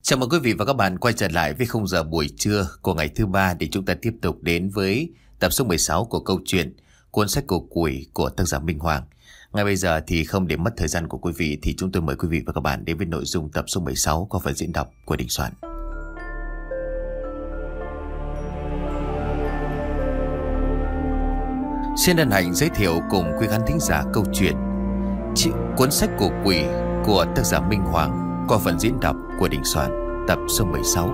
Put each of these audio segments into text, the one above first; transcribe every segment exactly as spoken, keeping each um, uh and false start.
Chào mừng quý vị và các bạn quay trở lại với khung giờ buổi trưa của ngày thứ ba để chúng ta tiếp tục đến với tập số mười sáu của câu chuyện Cuốn sách cổ quỷ của tác giả Minh Hoàng. Ngay bây giờ thì không để mất thời gian của quý vị thì chúng tôi mời quý vị và các bạn đến với nội dung tập số mười sáu qua phần diễn đọc của Đình Soạn. Xin hân hạnh giới thiệu cùng quý khán thính giả câu chuyện Cuốn sách cổ quỷ của tác giả Minh Hoàng qua phần diễn đọc của Đình Soạn, tập số mười sáu.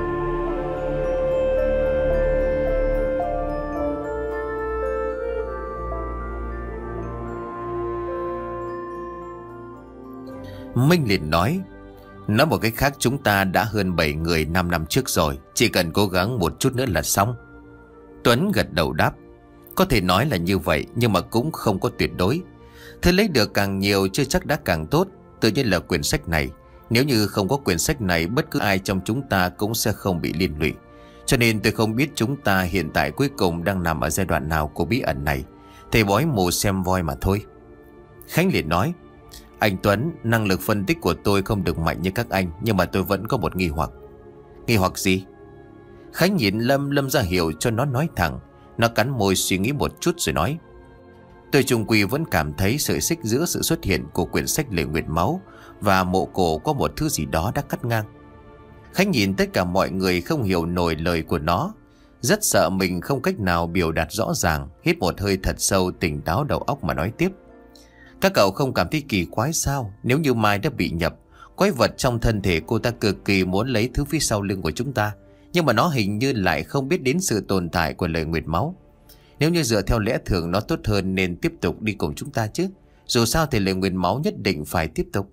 Minh liền nói: Nói một cách khác, chúng ta đã hơn bảy người năm năm trước rồi, chỉ cần cố gắng một chút nữa là xong. Tuấn gật đầu đáp: Có thể nói là như vậy, nhưng mà cũng không có tuyệt đối. Thứ lấy được càng nhiều chưa chắc đã càng tốt. Tự nhiên là quyển sách này, nếu như không có quyển sách này, bất cứ ai trong chúng ta cũng sẽ không bị liên lụy. Cho nên tôi không biết chúng ta hiện tại cuối cùng đang nằm ở giai đoạn nào của bí ẩn này. Thầy bói mù xem voi mà thôi. Khánh liền nói: Anh Tuấn, năng lực phân tích của tôi không được mạnh như các anh, nhưng mà tôi vẫn có một nghi hoặc. Nghi hoặc gì? Khánh nhìn Lâm, Lâm ra hiệu cho nó nói thẳng. Nó cắn môi suy nghĩ một chút rồi nói: Tôi chung quy vẫn cảm thấy sợi xích giữa sự xuất hiện của quyển sách Lời Nguyền Máu và mộ cổ có một thứ gì đó đã cắt ngang. Khánh nhìn tất cả mọi người không hiểu nổi lời của nó, rất sợ mình không cách nào biểu đạt rõ ràng. Hít một hơi thật sâu, tỉnh táo đầu óc mà nói tiếp: Các cậu không cảm thấy kỳ quái sao? Nếu như Mai đã bị nhập, quái vật trong thân thể cô ta cực kỳ muốn lấy thứ phía sau lưng của chúng ta, nhưng mà nó hình như lại không biết đến sự tồn tại của Lời Nguyền Máu. Nếu như dựa theo lẽ thường, nó tốt hơn nên tiếp tục đi cùng chúng ta chứ. Dù sao thì Lời Nguyền Máu nhất định phải tiếp tục.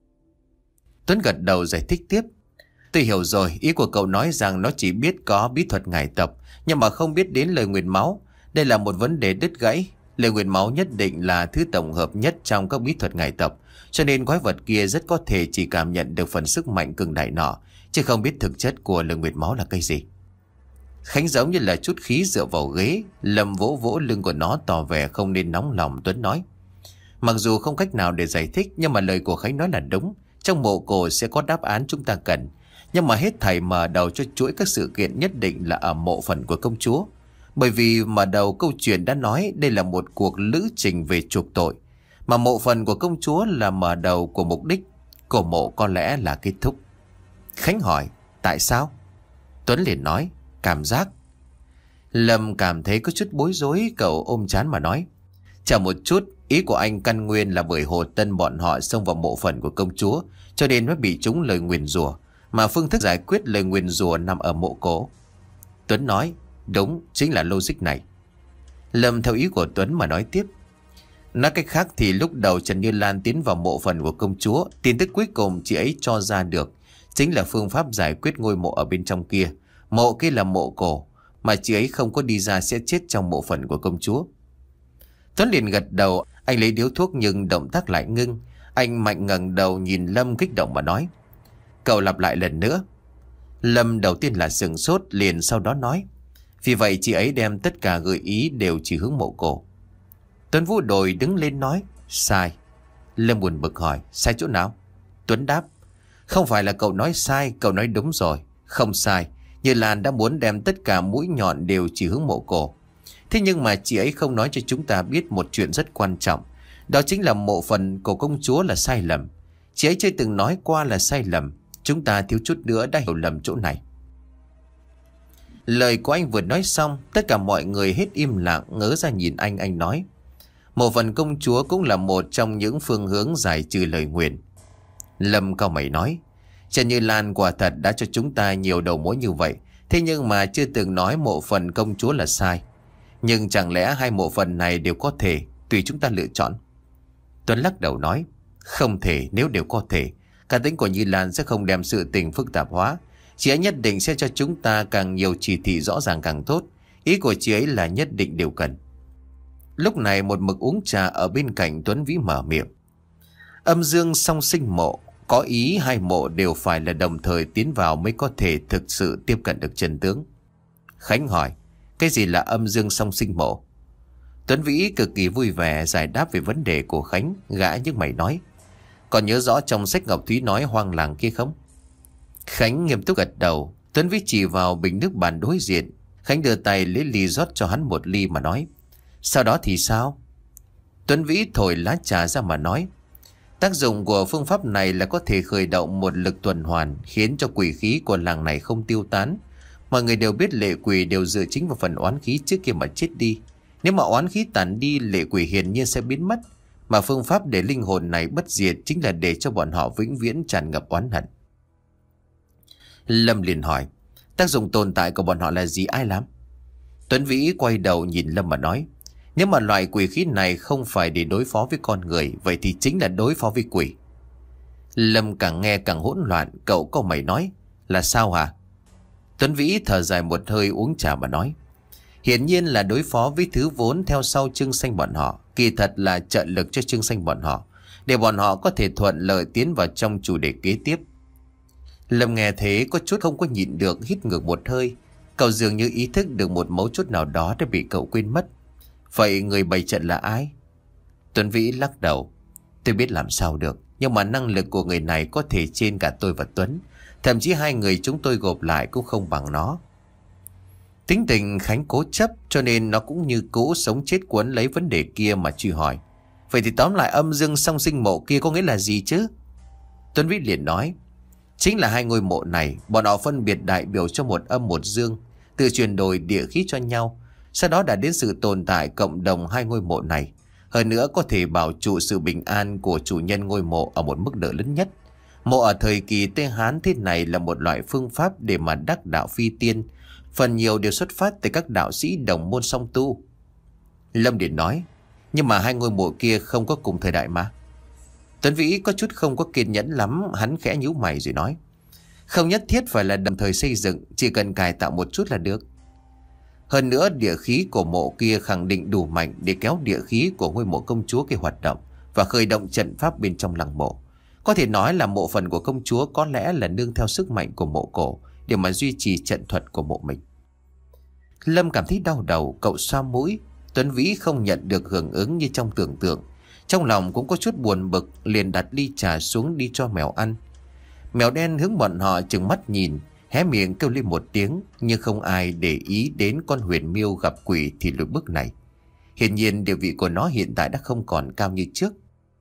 Tuấn gật đầu giải thích tiếp: Tôi hiểu rồi, ý của cậu nói rằng nó chỉ biết có bí thuật ngải tập, nhưng mà không biết đến Lời Nguyền Máu. Đây là một vấn đề đứt gãy. Lời Nguyền Máu nhất định là thứ tổng hợp nhất trong các bí thuật ngải tập, cho nên quái vật kia rất có thể chỉ cảm nhận được phần sức mạnh cường đại nọ, chứ không biết thực chất của Lời Nguyền Máu là cái gì. Khánh giống như là chút khí dựa vào ghế. Lâm vỗ vỗ lưng của nó tỏ vẻ không nên nóng lòng. Tuấn nói: Mặc dù không cách nào để giải thích, nhưng mà lời của Khánh nói là đúng. Trong mộ cổ sẽ có đáp án chúng ta cần, nhưng mà hết thảy mở đầu cho chuỗi các sự kiện nhất định là ở mộ phần của công chúa. Bởi vì mở đầu câu chuyện đã nói đây là một cuộc lữ trình về chuộc tội, mà mộ phần của công chúa là mở đầu của mục đích. Cổ mộ có lẽ là kết thúc. Khánh hỏi: Tại sao? Tuấn liền nói: Cảm giác. Lâm cảm thấy có chút bối rối, cậu ôm trán mà nói: Chờ một chút, ý của anh căn nguyên là bởi Hồ Tân bọn họ xông vào mộ phần của công chúa, cho nên mới bị trúng lời nguyền rủa, mà phương thức giải quyết lời nguyền rủa nằm ở mộ cổ. Tuấn nói: Đúng, chính là logic này. Lâm theo ý của Tuấn mà nói tiếp: Nói cách khác thì lúc đầu Trần Như Lan tiến vào mộ phần của công chúa, tin tức cuối cùng chị ấy cho ra được chính là phương pháp giải quyết ngôi mộ ở bên trong kia. Mộ kia là mộ cổ, mà chị ấy không có đi ra sẽ chết trong mộ phần của công chúa. Tuấn liền gật đầu. Anh lấy điếu thuốc nhưng động tác lại ngưng. Anh mạnh ngẩng đầu nhìn Lâm kích động mà nói: Cậu lặp lại lần nữa. Lâm đầu tiên là sửng sốt, liền sau đó nói: Vì vậy chị ấy đem tất cả gợi ý đều chỉ hướng mộ cổ. Tuấn Vũ Đồi đứng lên nói: Sai. Lâm buồn bực hỏi: Sai chỗ nào? Tuấn đáp: Không phải là cậu nói sai, cậu nói đúng rồi. Không sai, Như Lan đã muốn đem tất cả mũi nhọn đều chỉ hướng mộ cổ. Thế nhưng mà chị ấy không nói cho chúng ta biết một chuyện rất quan trọng. Đó chính là mộ phần của công chúa là sai lầm. Chị ấy chưa từng nói qua là sai lầm. Chúng ta thiếu chút nữa đã hiểu lầm chỗ này. Lời của anh vừa nói xong, tất cả mọi người hết im lặng ngớ ra nhìn anh. Anh nói: Mộ phần công chúa cũng là một trong những phương hướng giải trừ lời nguyền. Lâm cao mày nói: Trần Như Lan quả thật đã cho chúng ta nhiều đầu mối như vậy, thế nhưng mà chưa từng nói mộ phần công chúa là sai. Nhưng chẳng lẽ hai mộ phần này đều có thể, tùy chúng ta lựa chọn? Tuấn lắc đầu nói: Không thể. Nếu đều có thể, cá tính của Như Lan sẽ không đem sự tình phức tạp hóa. Chị ấy nhất định sẽ cho chúng ta càng nhiều chỉ thị rõ ràng càng tốt. Ý của chị ấy là nhất định đều cần. Lúc này một mực uống trà ở bên cạnh Tuấn Vĩ mở miệng: Âm dương song sinh mộ, có ý hai mộ đều phải là đồng thời tiến vào mới có thể thực sự tiếp cận được chân tướng. Khánh hỏi: Cái gì là âm dương song sinh mộ? Tuấn Vĩ cực kỳ vui vẻ giải đáp về vấn đề của Khánh. Gã nhức mày nói: Còn nhớ rõ trong sách Ngọc Thúy nói hoang làng kia không? Khánh nghiêm túc gật đầu. Tuấn Vĩ chỉ vào bình nước bàn đối diện. Khánh đưa tay lấy ly rót cho hắn một ly mà nói: Sau đó thì sao? Tuấn Vĩ thổi lá trà ra mà nói: Tác dụng của phương pháp này là có thể khởi động một lực tuần hoàn, khiến cho quỷ khí của làng này không tiêu tán. Mọi người đều biết lệ quỷ đều dựa chính vào phần oán khí trước kia mà chết đi. Nếu mà oán khí tàn đi, lệ quỷ hiển nhiên sẽ biến mất. Mà phương pháp để linh hồn này bất diệt chính là để cho bọn họ vĩnh viễn tràn ngập oán hận. Lâm liền hỏi: Tác dụng tồn tại của bọn họ là gì, ai làm? Tuấn Vĩ quay đầu nhìn Lâm mà nói: Nếu mà loại quỷ khí này không phải để đối phó với con người, vậy thì chính là đối phó với quỷ. Lâm càng nghe càng hỗn loạn. Cậu có mày nói: Là sao hả? Tuấn Vĩ thở dài một hơi uống trà mà nói: Hiển nhiên là đối phó với thứ vốn theo sau Trương Xanh bọn họ. Kỳ thật là trợ lực cho Trương Xanh bọn họ, để bọn họ có thể thuận lợi tiến vào trong chủ đề kế tiếp. Lâm nghe thế có chút không có nhịn được, hít ngược một hơi. Cậu dường như ý thức được một mấu chốt nào đó đã bị cậu quên mất. Vậy người bày trận là ai? Tuấn Vĩ lắc đầu: Tôi biết làm sao được, nhưng mà năng lực của người này có thể trên cả tôi và Tuấn. Thậm chí hai người chúng tôi gộp lại cũng không bằng nó. Tính tình Khánh cố chấp, cho nên nó cũng như cũ sống chết cuốn lấy vấn đề kia mà truy hỏi: Vậy thì tóm lại âm dương song sinh mộ kia có nghĩa là gì chứ? Tuấn Vĩ liền nói: Chính là hai ngôi mộ này, bọn họ phân biệt đại biểu cho một âm một dương, tự chuyển đổi địa khí cho nhau. Sau đó đã đến sự tồn tại cộng đồng hai ngôi mộ này. Hơn nữa có thể bảo trụ sự bình an của chủ nhân ngôi mộ ở một mức độ lớn nhất. Mộ ở thời kỳ Tây Hán thế này là một loại phương pháp để mà đắc đạo phi tiên. Phần nhiều đều xuất phát từ các đạo sĩ đồng môn song tu. Lâm Điền nói: Nhưng mà hai ngôi mộ kia không có cùng thời đại mà. Tuấn Vĩ có chút không có kiên nhẫn lắm. Hắn khẽ nhíu mày rồi nói: Không nhất thiết phải là đồng thời xây dựng, chỉ cần cải tạo một chút là được. Hơn nữa địa khí của mộ kia khẳng định đủ mạnh để kéo địa khí của ngôi mộ công chúa kia hoạt động và khởi động trận pháp bên trong lăng mộ. Có thể nói là mộ phần của công chúa có lẽ là nương theo sức mạnh của mộ cổ để mà duy trì trận thuật của mộ mình. Lâm cảm thấy đau đầu, cậu xoa mũi. Tuấn Vĩ không nhận được hưởng ứng như trong tưởng tượng. Trong lòng cũng có chút buồn bực, liền đặt ly trà xuống đi cho mèo ăn. Mèo đen hướng bọn họ trừng mắt nhìn, hé miệng kêu lên một tiếng, nhưng không ai để ý đến con huyền miêu gặp quỷ thì lùi bước này. Hiển nhiên địa vị của nó hiện tại đã không còn cao như trước.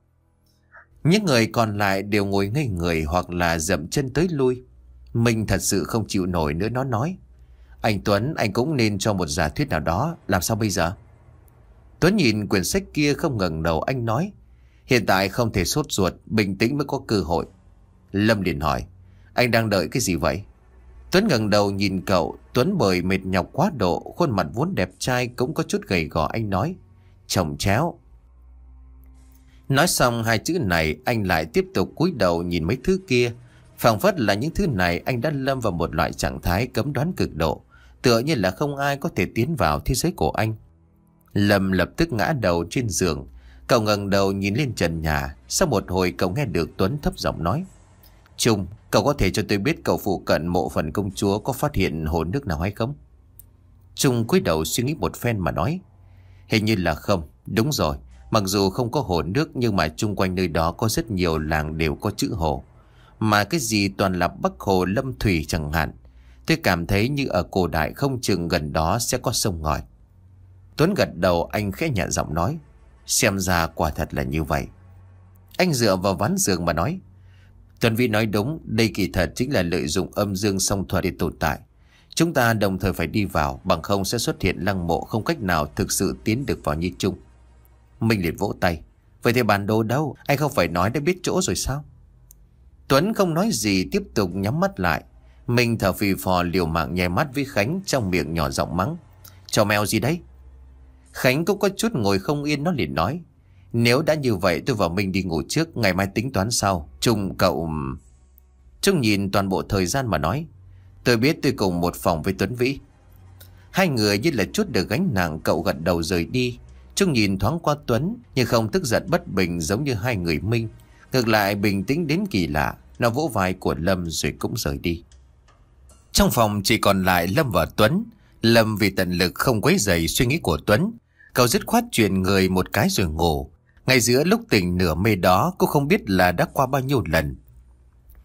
Những người còn lại đều ngồi ngây người hoặc là dậm chân tới lui. Mình thật sự không chịu nổi nữa, nó nói: Anh Tuấn, anh cũng nên cho một giả thuyết nào đó, làm sao bây giờ? Tuấn nhìn quyển sách kia không ngẩng đầu, anh nói: Hiện tại không thể sốt ruột, bình tĩnh mới có cơ hội. Lâm liền hỏi: Anh đang đợi cái gì vậy? Tuấn ngẩng đầu nhìn cậu. Tuấn bởi mệt nhọc quá độ, khuôn mặt vốn đẹp trai cũng có chút gầy gò, anh nói: Chồng chéo. Nói xong hai chữ này, anh lại tiếp tục cúi đầu nhìn mấy thứ kia. Phảng phất là những thứ này anh đã lâm vào một loại trạng thái cấm đoán cực độ, tựa như là không ai có thể tiến vào thế giới của anh. Lâm lập tức ngã đầu trên giường. Cậu ngẩng đầu nhìn lên trần nhà. Sau một hồi cậu nghe được Tuấn thấp giọng nói: Trung, cậu có thể cho tôi biết cậu phụ cận mộ phần công chúa có phát hiện hồ nước nào hay không? Trung cúi đầu suy nghĩ một phen mà nói: Hình như là không. Đúng rồi, mặc dù không có hồ nước nhưng mà chung quanh nơi đó có rất nhiều làng đều có chữ hồ. Mà cái gì toàn là Bắc Hồ Lâm Thủy chẳng hạn. Tôi cảm thấy như ở cổ đại không chừng gần đó sẽ có sông ngòi. Tuấn gật đầu, anh khẽ nhẹ giọng nói: Xem ra quả thật là như vậy. Anh dựa vào ván giường mà nói: Tuấn Vĩ nói đúng, đây kỳ thật chính là lợi dụng âm dương song thuật để tồn tại. Chúng ta đồng thời phải đi vào, bằng không sẽ xuất hiện lăng mộ không cách nào thực sự tiến được vào như chung. Minh liền vỗ tay: Vậy thì bản đồ đâu? Anh không phải nói đã biết chỗ rồi sao? Tuấn không nói gì, tiếp tục nhắm mắt lại. Minh thở phì phò liều mạng nháy mắt với Khánh, trong miệng nhỏ giọng mắng: Chó mèo gì đấy? Khánh cũng có chút ngồi không yên, nó liền nói: Nếu đã như vậy tôi và Minh đi ngủ trước, ngày mai tính toán sau. Trung cậu... Trung nhìn toàn bộ thời gian mà nói: Tôi biết, tôi cùng một phòng với Tuấn Vĩ. Hai người như là chút được gánh nặng, cậu gật đầu rời đi. Trung nhìn thoáng qua Tuấn nhưng không tức giận bất bình giống như hai người Minh. Ngược lại bình tĩnh đến kỳ lạ. Nó vỗ vai của Lâm rồi cũng rời đi. Trong phòng chỉ còn lại Lâm và Tuấn. Lâm vì tận lực không quấy rầy suy nghĩ của Tuấn, cậu dứt khoát chuyển người một cái rồi ngủ. Ngay giữa lúc tỉnh nửa mê đó, cô không biết là đã qua bao nhiêu lần.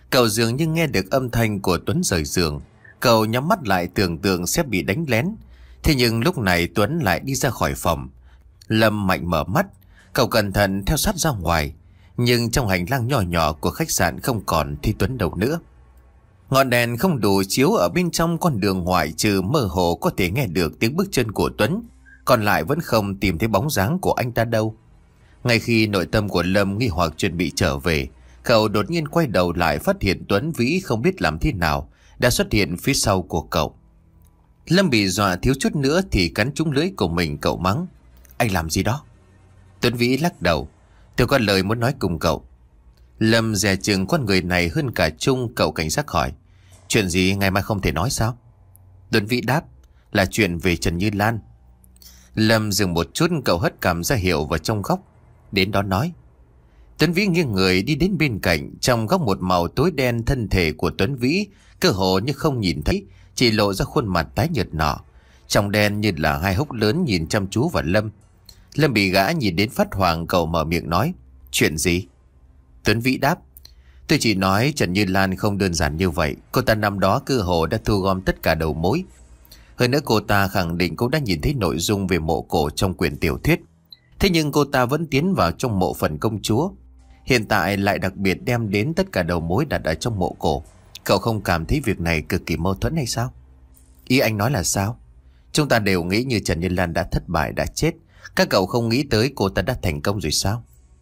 Cậu dường như nghe được âm thanh của Tuấn rời giường. Cậu nhắm mắt lại tưởng tượng sẽ bị đánh lén. Thế nhưng lúc này Tuấn lại đi ra khỏi phòng. Lâm mạnh mở mắt. Cậu cẩn thận theo sát ra ngoài. Nhưng trong hành lang nhỏ nhỏ của khách sạn không còn thấy Tuấn đâu nữa. Ngọn đèn không đủ chiếu ở bên trong con đường ngoại, trừ mơ hồ có thể nghe được tiếng bước chân của Tuấn. Còn lại vẫn không tìm thấy bóng dáng của anh ta đâu. Ngay khi nội tâm của Lâm nghi hoặc chuẩn bị trở về, cậu đột nhiên quay đầu lại phát hiện Tuấn Vĩ không biết làm thế nào đã xuất hiện phía sau của cậu. Lâm bị dọa thiếu chút nữa thì cắn trúng lưỡi của mình. Cậu mắng: "Anh làm gì đó?" Tuấn Vĩ lắc đầu: "Tôi có lời muốn nói cùng cậu." Lâm dè chừng con người này hơn cả Trung. Cậu cảnh giác hỏi: "Chuyện gì ngày mai không thể nói sao?" Tuấn Vĩ đáp: "Là chuyện về Trần Như Lan." Lâm dừng một chút. Cậu hất cằm ra hiệu vào trong góc: "Đến đó nói." Tuấn Vĩ nghiêng người đi đến bên cạnh. Trong góc một màu tối đen, thân thể của Tuấn Vĩ cơ hồ như không nhìn thấy, chỉ lộ ra khuôn mặt tái nhợt nọ. Trong đen như là hai hốc lớn nhìn chăm chú vào Lâm. Lâm bị gã nhìn đến phát hoảng. Cậu mở miệng nói: "Chuyện gì?" Tuấn Vĩ đáp: "Tôi chỉ nói Trần Như Lan không đơn giản như vậy. Cô ta năm đó cơ hồ đã thu gom tất cả đầu mối. Hơn nữa cô ta khẳng định cũng đã nhìn thấy nội dung về mộ cổ trong quyển tiểu thuyết. Thế nhưng cô ta vẫn tiến vào trong mộ phần công chúa. Hiện tại lại đặc biệt đem đến tất cả đầu mối đặt ở trong mộ cổ. Cậu không cảm thấy việc này cực kỳ mâu thuẫn hay sao?" "Ý anh nói là sao?" "Chúng ta đều nghĩ như Trần Như Lan đã thất bại, đã chết. Các cậu không nghĩ tới cô ta đã thành công rồi sao?"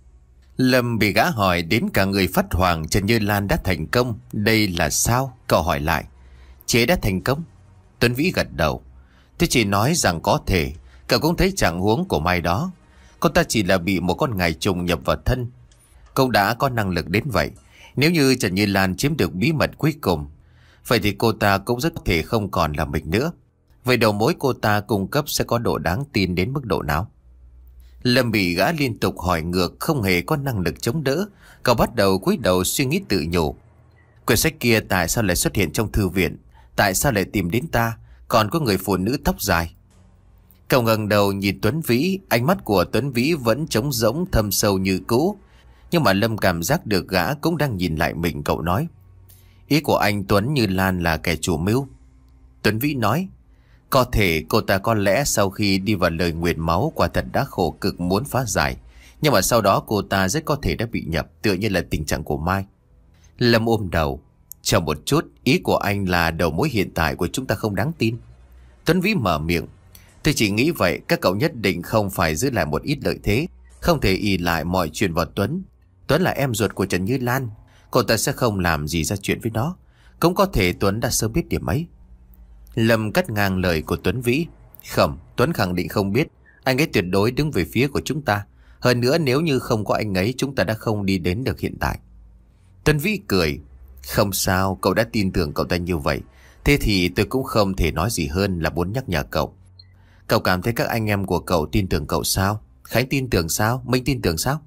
Lâm bị gã hỏi đến cả người phát hoảng. Trần Như Lan đã thành công, đây là sao? Cậu hỏi lại: "Chế đã thành công?" Tuấn Vĩ gật đầu: "Tôi chỉ nói rằng có thể. Cậu cũng thấy trạng huống của Mai đó. Cô ta chỉ là bị một con ngài trùng nhập vào thân. Cậu đã có năng lực đến vậy. Nếu như Trần Như Lan chiếm được bí mật cuối cùng, vậy thì cô ta cũng rất có thể không còn là mình nữa. Vậy đầu mối cô ta cung cấp sẽ có độ đáng tin đến mức độ nào?" Lâm bị gã liên tục hỏi ngược, không hề có năng lực chống đỡ. Cậu bắt đầu cúi đầu suy nghĩ tự nhủ: quyển sách kia tại sao lại xuất hiện trong thư viện? Tại sao lại tìm đến ta? Còn có người phụ nữ tóc dài. Cậu ngẩng đầu nhìn Tuấn Vĩ. Ánh mắt của Tuấn Vĩ vẫn trống rỗng thâm sâu như cũ. Nhưng mà Lâm cảm giác được gã cũng đang nhìn lại mình. Cậu nói: "Ý của anh Tuấn Như Lan là kẻ chủ mưu?" Tuấn Vĩ nói: "Có thể cô ta có lẽ sau khi đi vào lời nguyền máu quả thật đã khổ cực muốn phá giải. Nhưng mà sau đó cô ta rất có thể đã bị nhập, tựa như là tình trạng của Mai." Lâm ôm đầu: "Chờ một chút, ý của anh là đầu mối hiện tại của chúng ta không đáng tin?" Tuấn Vĩ mở miệng: "Tôi chỉ nghĩ vậy. Các cậu nhất định không phải giữ lại một ít lợi thế. Không thể ỷ lại mọi chuyện vào Tuấn. Tuấn là em ruột của Trần Như Lan. Cô ta sẽ không làm gì ra chuyện với nó. Cũng có thể Tuấn đã sớm biết điểm ấy." Lâm cắt ngang lời của Tuấn Vĩ: "Không, Tuấn khẳng định không biết. Anh ấy tuyệt đối đứng về phía của chúng ta. Hơn nữa nếu như không có anh ấy, chúng ta đã không đi đến được hiện tại." Tuấn Vĩ cười: "Không sao, cậu đã tin tưởng cậu ta như vậy. Thế thì tôi cũng không thể nói gì hơn là muốn nhắc nhở cậu. Cậu cảm thấy các anh em của cậu tin tưởng cậu sao? Khánh tin tưởng sao? Minh tin tưởng sao?"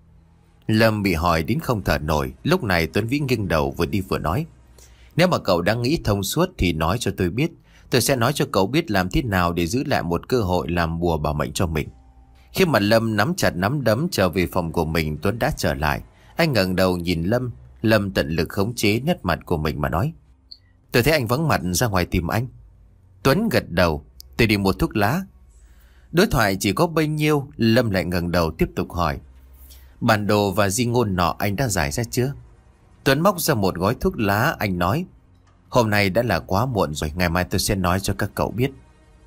Lâm bị hỏi đến không thở nổi. Lúc này Tuấn Vĩ nghiêng đầu vừa đi vừa nói: "Nếu mà cậu đang nghĩ thông suốt thì nói cho tôi biết. Tôi sẽ nói cho cậu biết làm thế nào để giữ lại một cơ hội làm bùa bảo mệnh cho mình." Khi mà Lâm nắm chặt nắm đấm trở về phòng của mình, Tuấn đã trở lại. Anh ngẩng đầu nhìn Lâm. Lâm tận lực khống chế nét mặt của mình mà nói: "Tôi thấy anh vắng mặt, ra ngoài tìm anh." Tuấn gật đầu: "Tôi đi mua thuốc lá." Đối thoại chỉ có bấy nhiêu. Lâm lại ngẩng đầu tiếp tục hỏi: "Bản đồ và di ngôn nọ anh đã giải ra chưa?" Tuấn móc ra một gói thuốc lá. Anh nói: "Hôm nay đã là quá muộn rồi. Ngày mai tôi sẽ nói cho các cậu biết."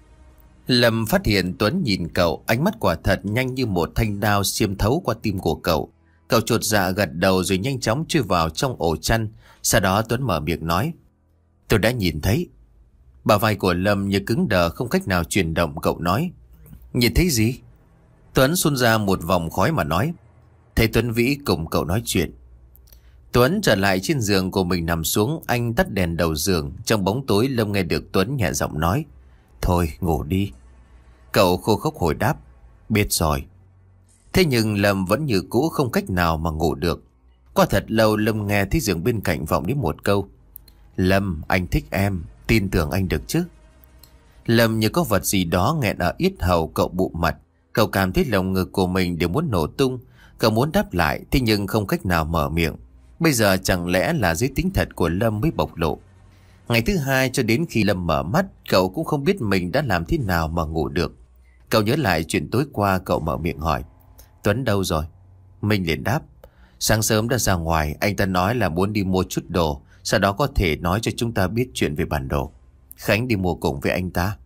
Lâm phát hiện Tuấn nhìn cậu. Ánh mắt quả thật nhanh như một thanh đao xiêm thấu qua tim của cậu. Cậu chột dạ gật đầu rồi nhanh chóng chui vào trong ổ chăn. Sau đó Tuấn mở miệng nói: "Tôi đã nhìn thấy." Bả vai của Lâm như cứng đờ không cách nào chuyển động. Cậu nói: "Nhìn thấy gì?" Tuấn xun ra một vòng khói mà nói: "Thấy Tuấn Vĩ cùng cậu nói chuyện." Tuấn trở lại trên giường của mình nằm xuống. Anh tắt đèn đầu giường. Trong bóng tối Lâm nghe được Tuấn nhẹ giọng nói: "Thôi ngủ đi." Cậu khô khốc hồi đáp: "Biết rồi." Thế nhưng Lâm vẫn như cũ không cách nào mà ngủ được. Qua thật lâu Lâm nghe thấy giường bên cạnh vọng đến một câu: "Lâm, anh thích em, tin tưởng anh được chứ?" Lâm như có vật gì đó nghẹn ở yết hầu. Cậu bụ mặt. Cậu cảm thấy lồng ngực của mình đều muốn nổ tung. Cậu muốn đáp lại, thế nhưng không cách nào mở miệng. Bây giờ chẳng lẽ là giới tính thật của Lâm mới bộc lộ. Ngày thứ hai cho đến khi Lâm mở mắt, cậu cũng không biết mình đã làm thế nào mà ngủ được. Cậu nhớ lại chuyện tối qua, cậu mở miệng hỏi: Tuấn đâu rồi? Minh liền đáp: Sáng sớm đã ra ngoài, anh ta nói là muốn đi mua chút đồ, sau đó có thể nói cho chúng ta biết chuyện về bản đồ. Khánh đi mua cùng với anh ta.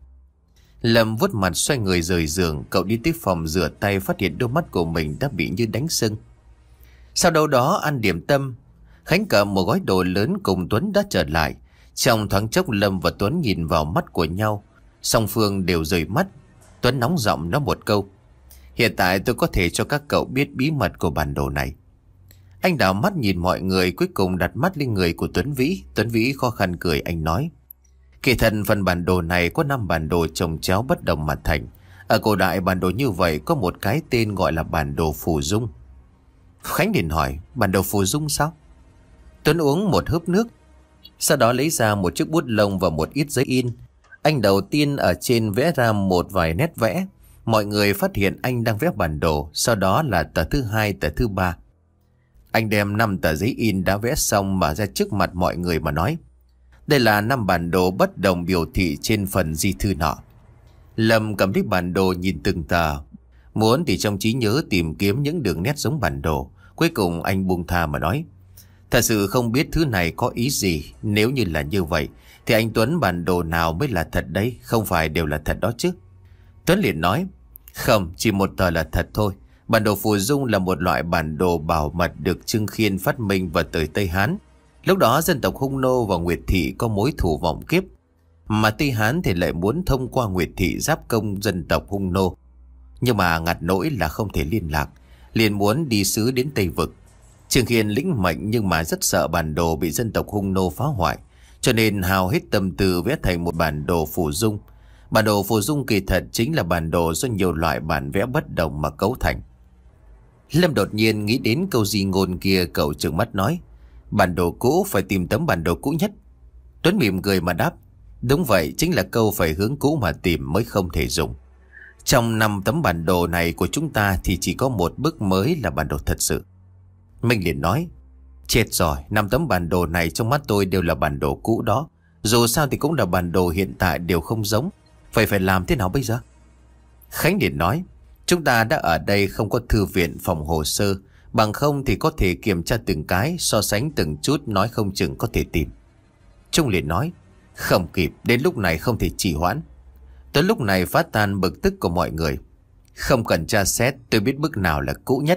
Lâm vuốt mặt xoay người rời giường. Cậu đi tới phòng rửa tay, phát hiện đôi mắt của mình đã bị như đánh sưng. Sau đâu đó ăn điểm tâm, Khánh cầm một gói đồ lớn cùng Tuấn đã trở lại. Trong thoáng chốc, Lâm và Tuấn nhìn vào mắt của nhau, song phương đều rời mắt. Tuấn nóng giọng nói một câu: Hiện tại tôi có thể cho các cậu biết bí mật của bản đồ này. Anh đảo mắt nhìn mọi người, cuối cùng đặt mắt lên người của Tuấn Vĩ. Tuấn Vĩ khó khăn cười, anh nói: Kỳ thật phần bản đồ này có năm bản đồ chồng chéo bất đồng mà thành. Ở cổ đại bản đồ như vậy có một cái tên gọi là bản đồ phù dung. Khánh liền hỏi: Bản đồ phù dung sao? Tuấn uống một hớp nước, sau đó lấy ra một chiếc bút lông và một ít giấy in. Anh đầu tiên ở trên vẽ ra một vài nét vẽ. Mọi người phát hiện anh đang vẽ bản đồ. Sau đó là tờ thứ hai, tờ thứ ba. Anh đem năm tờ giấy in đã vẽ xong mở ra trước mặt mọi người mà nói: Đây là năm bản đồ bất đồng biểu thị trên phần di thư nọ. Lâm cầm lấy bản đồ nhìn từng tờ, muốn thì trong trí nhớ tìm kiếm những đường nét giống bản đồ. Cuối cùng anh buông tha mà nói: Thật sự không biết thứ này có ý gì. Nếu như là như vậy thì anh Tuấn, bản đồ nào mới là thật đấy? Không phải đều là thật đó chứ? Tuấn liền nói: Không, chỉ một tờ là thật thôi. Bản đồ phù dung là một loại bản đồ bảo mật được Trương Khiên phát minh vào thời Tây Hán. Lúc đó dân tộc Hung Nô và Nguyệt Thị có mối thù vọng kiếp, mà Tây Hán thì lại muốn thông qua Nguyệt Thị giáp công dân tộc Hung Nô. Nhưng mà ngặt nỗi là không thể liên lạc, liền muốn đi sứ đến Tây Vực. Trương Khiên lĩnh mệnh nhưng mà rất sợ bản đồ bị dân tộc Hung Nô phá hoại, cho nên hao hết tâm tư vẽ thành một bản đồ phù dung. Bản đồ phù dung kỳ thật chính là bản đồ do nhiều loại bản vẽ bất đồng mà cấu thành. Lâm đột nhiên nghĩ đến câu di ngôn kia, cậu trừng mắt nói: Bản đồ cũ phải tìm tấm bản đồ cũ nhất. Tuấn mỉm cười mà đáp: Đúng vậy, chính là câu phải hướng cũ mà tìm mới không thể dùng. Trong năm tấm bản đồ này của chúng ta thì chỉ có một bức mới là bản đồ thật sự. Minh liền nói: Chết rồi, năm tấm bản đồ này trong mắt tôi đều là bản đồ cũ đó. Dù sao thì cũng là bản đồ hiện tại, đều không giống. Vậy phải làm thế nào bây giờ? Khánh liền nói: Chúng ta đã ở đây, không có thư viện, phòng hồ sơ. Bằng không thì có thể kiểm tra từng cái, so sánh từng chút, nói không chừng có thể tìm. Trung liền nói: Không kịp, đến lúc này không thể trì hoãn. Tới lúc này phá tan bực tức của mọi người: Không cần tra xét, tôi biết bức nào là cũ nhất.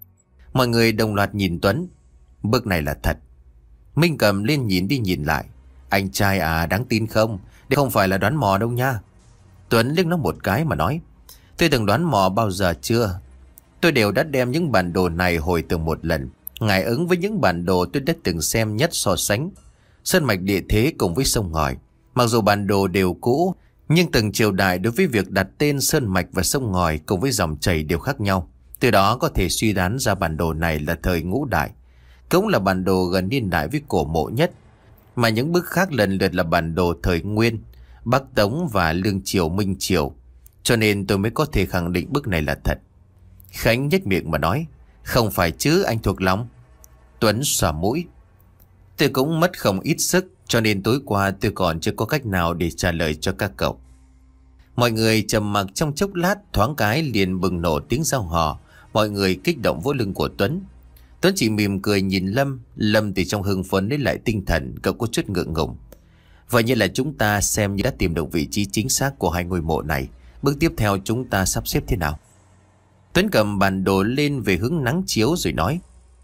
Mọi người đồng loạt nhìn Tuấn: Bức này là thật. Minh cầm lên nhìn đi nhìn lại: Anh trai à, đáng tin không? Đây không phải là đoán mò đâu nha. Tuấn liếc nó một cái mà nói: Tôi từng đoán mò bao giờ chưa? Tôi đều đã đem những bản đồ này hồi từng một lần, ngại ứng với những bản đồ tôi đã từng xem nhất, so sánh sơn mạch địa thế cùng với sông ngòi. Mặc dù bản đồ đều cũ, nhưng từng triều đại đối với việc đặt tên sơn mạch và sông ngòi cùng với dòng chảy đều khác nhau. Từ đó có thể suy đoán ra bản đồ này là thời Ngũ Đại, cũng là bản đồ gần niên đại với cổ mộ nhất. Mà những bức khác lần lượt là bản đồ thời Nguyên, Bắc Tống và Lương Triều, Minh Triều. Cho nên tôi mới có thể khẳng định bức này là thật. Khánh nhếch miệng mà nói: Không phải chứ, anh thuộc lòng. Tuấn xòa mũi: Tôi cũng mất không ít sức, cho nên tối qua tôi còn chưa có cách nào để trả lời cho các cậu. Mọi người trầm mặc trong chốc lát, thoáng cái liền bừng nổ tiếng reo hò. Mọi người kích động vỗ lưng của Tuấn. Tuấn chỉ mỉm cười nhìn Lâm. Lâm thì trong hưng phấn lấy lại tinh thần, cậu có chút ngượng ngùng. Vậy như là chúng ta xem như đã tìm được vị trí chính xác của hai ngôi mộ này. Bước tiếp theo chúng ta sắp xếp thế nào? Tuấn cầm bản đồ lên về hướng nắng chiếu rồi nói: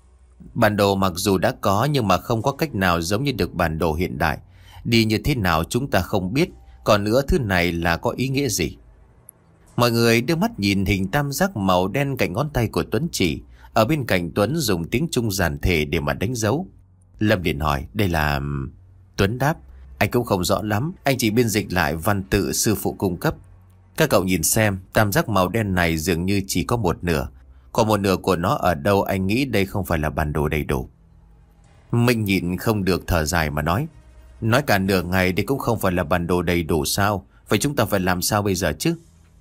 Bản đồ mặc dù đã có nhưng mà không có cách nào giống như được bản đồ hiện đại. Đi như thế nào chúng ta không biết. Còn nữa, thứ này là có ý nghĩa gì? Mọi người đưa mắt nhìn hình tam giác màu đen cạnh ngón tay của Tuấn chỉ. Ở bên cạnh Tuấn dùng tiếng Trung giản thể để mà đánh dấu. Lâm liền hỏi: Đây là... Tuấn đáp: Anh cũng không rõ lắm, anh chỉ biên dịch lại văn tự sư phụ cung cấp. Các cậu nhìn xem, tam giác màu đen này dường như chỉ có một nửa. Còn một nửa của nó ở đâu, anh nghĩ đây không phải là bản đồ đầy đủ. Minh nhịn không được thở dài mà nói: Nói cả nửa ngày đây cũng không phải là bản đồ đầy đủ sao? Vậy chúng ta phải làm sao bây giờ chứ?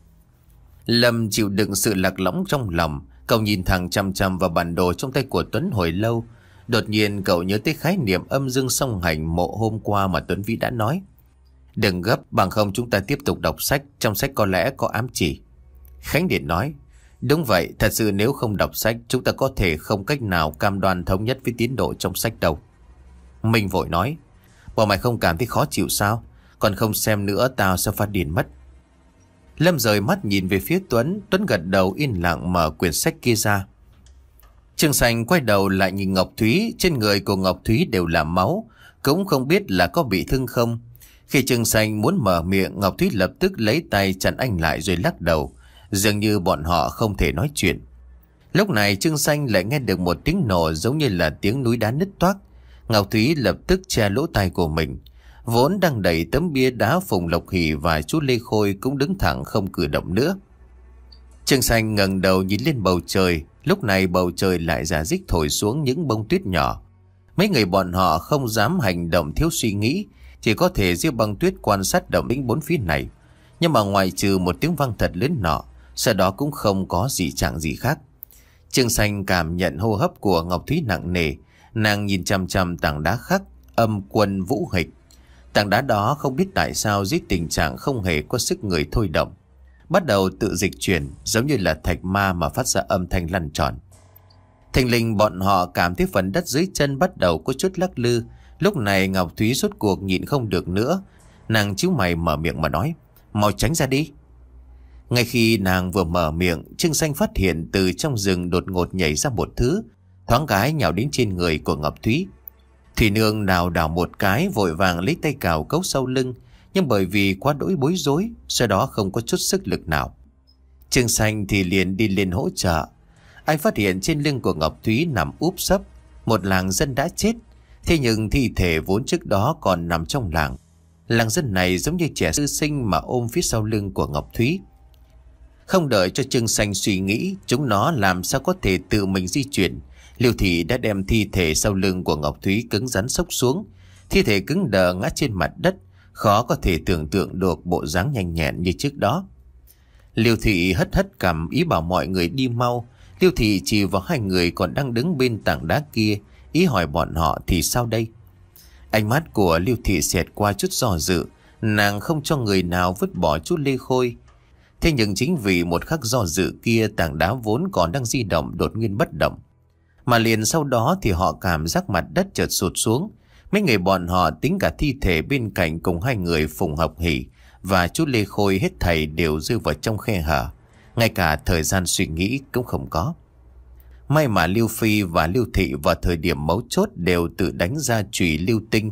Lâm chịu đựng sự lạc lõng trong lòng. Cậu nhìn thẳng chằm chằm vào bản đồ trong tay của Tuấn hồi lâu. Đột nhiên cậu nhớ tới khái niệm âm dương song hành mộ hôm qua mà Tuấn Vĩ đã nói. Đừng gấp, bằng không chúng ta tiếp tục đọc sách, trong sách có lẽ có ám chỉ. Khánh Điền nói, đúng vậy, thật sự nếu không đọc sách chúng ta có thể không cách nào cam đoan thống nhất với tiến độ trong sách đâu. Minh vội nói, bọn mày không cảm thấy khó chịu sao? Còn không xem nữa tao sẽ phát điên mất. Lâm rời mắt nhìn về phía Tuấn. Tuấn gật đầu yên lặng mở quyển sách kia ra. Trương Sành quay đầu lại nhìn Ngọc Thúy. Trên người của Ngọc Thúy đều là máu, cũng không biết là có bị thương không. Khi Trương Sành muốn mở miệng, Ngọc Thúy lập tức lấy tay chặn anh lại rồi lắc đầu, dường như bọn họ không thể nói chuyện. Lúc này Trương Sành lại nghe được một tiếng nổ giống như là tiếng núi đá nứt toác. Ngọc Thúy lập tức che lỗ tai của mình. Vốn đang đẩy tấm bia đá, Phùng Lộc Hỷ và chú Lê Khôi cũng đứng thẳng không cử động nữa. Trương Sành ngẩng đầu nhìn lên bầu trời. Lúc này bầu trời lại rả rích thổi xuống những bông tuyết nhỏ. Mấy người bọn họ không dám hành động thiếu suy nghĩ, chỉ có thể giơ băng tuyết quan sát động tĩnh bốn phía này. Nhưng mà ngoài trừ một tiếng vang thật lớn nọ, sau đó cũng không có gì chẳng gì khác. Trương Sành cảm nhận hô hấp của Ngọc Thúy nặng nề. Nàng nhìn chằm chằm tảng đá khắc âm quân vũ hịch. Tảng đá đó không biết tại sao dưới tình trạng không hề có sức người thôi động, bắt đầu tự dịch chuyển giống như là thạch ma mà phát ra âm thanh lăn tròn. Thình lình bọn họ cảm thấy phần đất dưới chân bắt đầu có chút lắc lư. Lúc này Ngọc Thúy rốt cuộc nhịn không được nữa. Nàng chíu mày mở miệng mà nói, mau tránh ra đi. Ngay khi nàng vừa mở miệng, Trương Sành phát hiện từ trong rừng đột ngột nhảy ra một thứ, thoáng cái nhào đến trên người của Ngọc Thúy. Thủy Nương đào đào một cái, vội vàng lấy tay cào cấu sau lưng, nhưng bởi vì quá đỗi bối rối, sau đó không có chút sức lực nào. Trương Sành thì liền đi lên hỗ trợ. Anh phát hiện trên lưng của Ngọc Thúy nằm úp sấp một làng dân đã chết. Thế nhưng thi thể vốn trước đó còn nằm trong làng. Làng dân này giống như trẻ sơ sinh mà ôm phía sau lưng của Ngọc Thúy. Không đợi cho Trương Sành suy nghĩ, chúng nó làm sao có thể tự mình di chuyển. Liêu Thị đã đem thi thể sau lưng của Ngọc Thúy cứng rắn xốc xuống. Thi thể cứng đờ ngã trên mặt đất, khó có thể tưởng tượng được bộ dáng nhanh nhẹn như trước đó. Liêu Thị hất hất cằm ý bảo mọi người đi mau. Liêu Thị chỉ vào hai người còn đang đứng bên tảng đá kia, ý hỏi bọn họ thì sao đây. Ánh mắt của Liêu Thị xẹt qua chút do dự. Nàng không cho người nào vứt bỏ chút Lê Khôi. Thế nhưng chính vì một khắc do dự kia, tảng đá vốn còn đang di động đột nhiên bất động. Mà liền sau đó thì họ cảm giác mặt đất chợt sụt xuống. Mấy người bọn họ tính cả thi thể bên cạnh cùng hai người Phùng Học Hỷ và chú Lê Khôi hết thảy đều rơi vào trong khe hở. Ngay cả thời gian suy nghĩ cũng không có. May mà Liêu Phi và Liêu Thị vào thời điểm mấu chốt đều tự đánh ra chùy lưu tinh.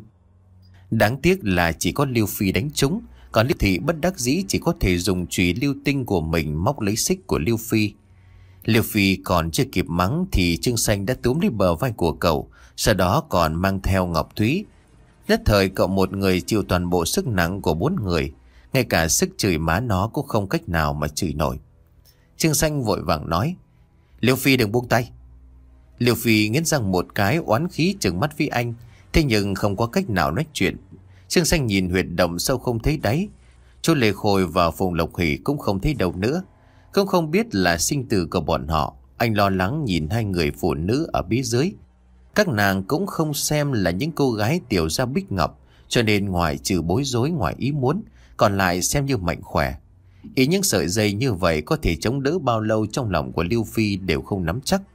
Đáng tiếc là chỉ có Liêu Phi đánh trúng, còn Liêu Thị bất đắc dĩ chỉ có thể dùng chùy lưu tinh của mình móc lấy xích của Liêu Phi. Liêu Phi còn chưa kịp mắng thì Trương Sành đã túm lấy bờ vai của cậu, sau đó còn mang theo Ngọc Thúy. Nhất thời cậu một người chịu toàn bộ sức nặng của bốn người, ngay cả sức chửi má nó cũng không cách nào mà chửi nổi. Trương Sành vội vàng nói, Liêu Phi đừng buông tay. Liêu Phi nghiến răng một cái, oán khí trừng mắt với anh, thế nhưng không có cách nào nói chuyện. Trương Sành nhìn huyệt động sâu không thấy đáy. Chú Lê Khôi và Phùng Lộc Hỷ cũng không thấy đâu nữa. Cũng không biết là sinh tử của bọn họ. Anh lo lắng nhìn hai người phụ nữ ở phía dưới. Các nàng cũng không xem là những cô gái tiểu gia bích ngọc, cho nên ngoài trừ bối rối ngoài ý muốn, còn lại xem như mạnh khỏe. Ý những sợi dây như vậy có thể chống đỡ bao lâu trong lòng của Liêu Phi đều không nắm chắc.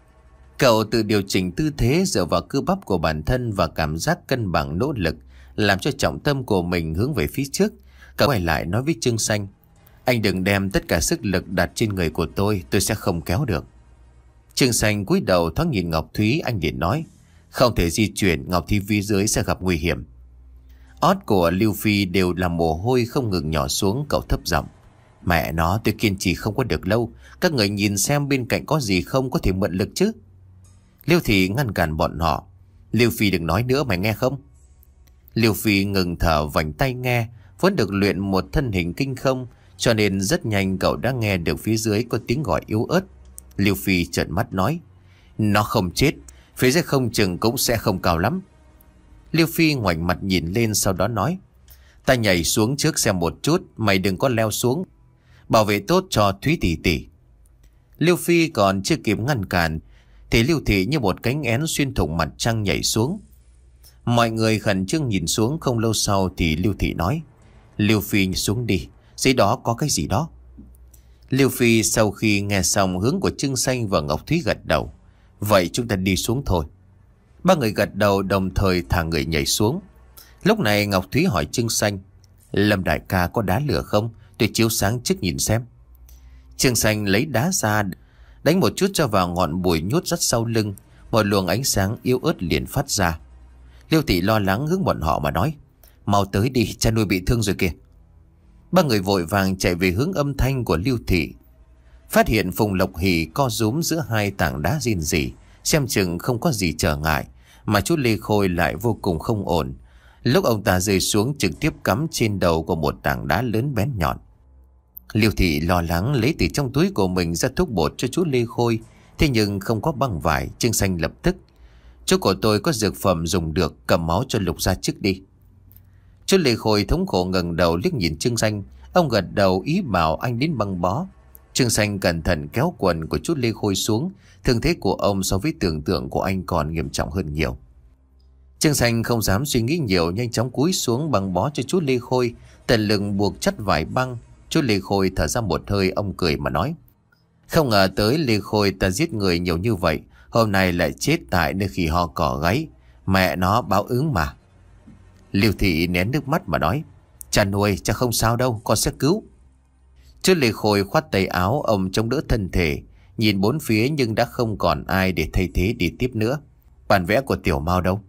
Cậu tự điều chỉnh tư thế dựa vào cơ bắp của bản thân và cảm giác cân bằng nỗ lực, làm cho trọng tâm của mình hướng về phía trước. Cậu quay lại nói với Trương Sành, anh đừng đem tất cả sức lực đặt trên người của tôi, tôi sẽ không kéo được. Trương Sành cúi đầu thoáng nhìn Ngọc Thúy, anh liền nói, không thể di chuyển, Ngọc Thúy phía dưới sẽ gặp nguy hiểm. Ót của Liêu Phi đều là mồ hôi không ngừng nhỏ xuống. Cậu thấp giọng, mẹ nó, tôi kiên trì không có được lâu, các người nhìn xem bên cạnh có gì không, có thể mượn lực chứ. Liêu Thị ngăn cản bọn họ, Liêu Phi đừng nói nữa, mày nghe không? Liêu Phi ngừng thở vành tay nghe. Vốn được luyện một thân hình kinh không, cho nên rất nhanh cậu đã nghe được phía dưới có tiếng gọi yếu ớt. Liêu Phi trợn mắt nói, nó không chết, phía dưới không chừng cũng sẽ không cao lắm. Liêu Phi ngoảnh mặt nhìn lên, sau đó nói, ta nhảy xuống trước xem một chút, mày đừng có leo xuống, bảo vệ tốt cho Thúy tỷ tỷ. Liêu Phi còn chưa kịp ngăn cản thì Lưu Thị như một cánh én xuyên thủng mặt trăng nhảy xuống. Mọi người khẩn trương nhìn xuống. Không lâu sau thì Lưu Thị nói: Lưu Phi xuống đi, dưới đó có cái gì đó. Lưu Phi sau khi nghe xong hướng của Trương Xanh và Ngọc Thúy gật đầu: Vậy chúng ta đi xuống thôi. Ba người gật đầu đồng thời thả người nhảy xuống. Lúc này Ngọc Thúy hỏi Trương Xanh: Lâm đại ca có đá lửa không? Tôi chiếu sáng trước nhìn xem. Trương Xanh lấy đá ra, đánh một chút cho vào ngọn bùi nhút rất sau lưng. Một luồng ánh sáng yếu ớt liền phát ra. Lưu Thị lo lắng hướng bọn họ mà nói: Mau tới đi, cha nuôi bị thương rồi kìa. Ba người vội vàng chạy về hướng âm thanh của Lưu Thị. Phát hiện Phùng Lộc Hỷ co rúm giữa hai tảng đá rên rỉ, xem chừng không có gì trở ngại, mà chú Lê Khôi lại vô cùng không ổn. Lúc ông ta rơi xuống trực tiếp cắm trên đầu của một tảng đá lớn bén nhọn. Lưu Thị lo lắng lấy từ trong túi của mình ra thuốc bột cho chú Lê Khôi, thế nhưng không có băng vải. Trương Xanh lập tức: Chú của tôi có dược phẩm dùng được, cầm máu cho Lục ra trước đi. Chú Lê Khôi thống khổ ngẩng đầu liếc nhìn Trương Xanh. Ông gật đầu ý bảo anh đến băng bó. Trương Xanh cẩn thận kéo quần của chú Lê Khôi xuống. Thương thế của ông so với tưởng tượng của anh còn nghiêm trọng hơn nhiều. Trương Xanh không dám suy nghĩ nhiều, nhanh chóng cúi xuống băng bó cho chú Lê Khôi, tận lực buộc chất vải băng. Chú Lê Khôi thở ra một hơi, ông cười mà nói: Không ngờ tới Lê Khôi ta giết người nhiều như vậy, hôm nay lại chết tại nơi khỉ ho cỏ gáy. Mẹ nó báo ứng mà. Lưu Thị nén nước mắt mà nói: Cha nuôi, cha không sao đâu, con sẽ cứu. Chú Lê Khôi khoát tay áo, ông chống đỡ thân thể, nhìn bốn phía nhưng đã không còn ai để thay thế đi tiếp nữa. Bản vẽ của Tiểu Mao đâu?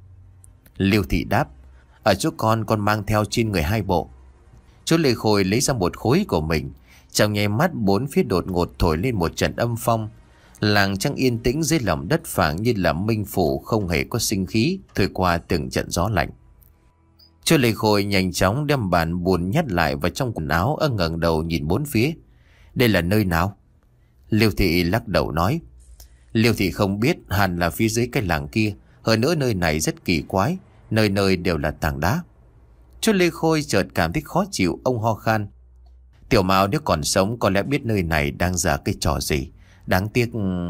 Lưu Thị đáp: Ở chỗ con, con mang theo trên người hai bộ. Chú Lê Khôi lấy ra một khối của mình. Trong nháy mắt bốn phía đột ngột thổi lên một trận âm phong. Làng trăng yên tĩnh dưới lòng đất phẳng như là minh phủ không hề có sinh khí, thổi qua từng trận gió lạnh. Chú Lê Khôi nhanh chóng đem bàn buồn nhét lại vào trong quần áo, ơ ngẩng đầu nhìn bốn phía. Đây là nơi nào? Lưu Thị lắc đầu nói: Lưu Thị không biết, hẳn là phía dưới cái làng kia. Hơn nữa nơi này rất kỳ quái, nơi nơi đều là tảng đá. Chú Lê Khôi chợt cảm thấy khó chịu, ông ho khan: Tiểu Mao nếu còn sống có lẽ biết nơi này đang giở cái trò gì. Đáng tiếc.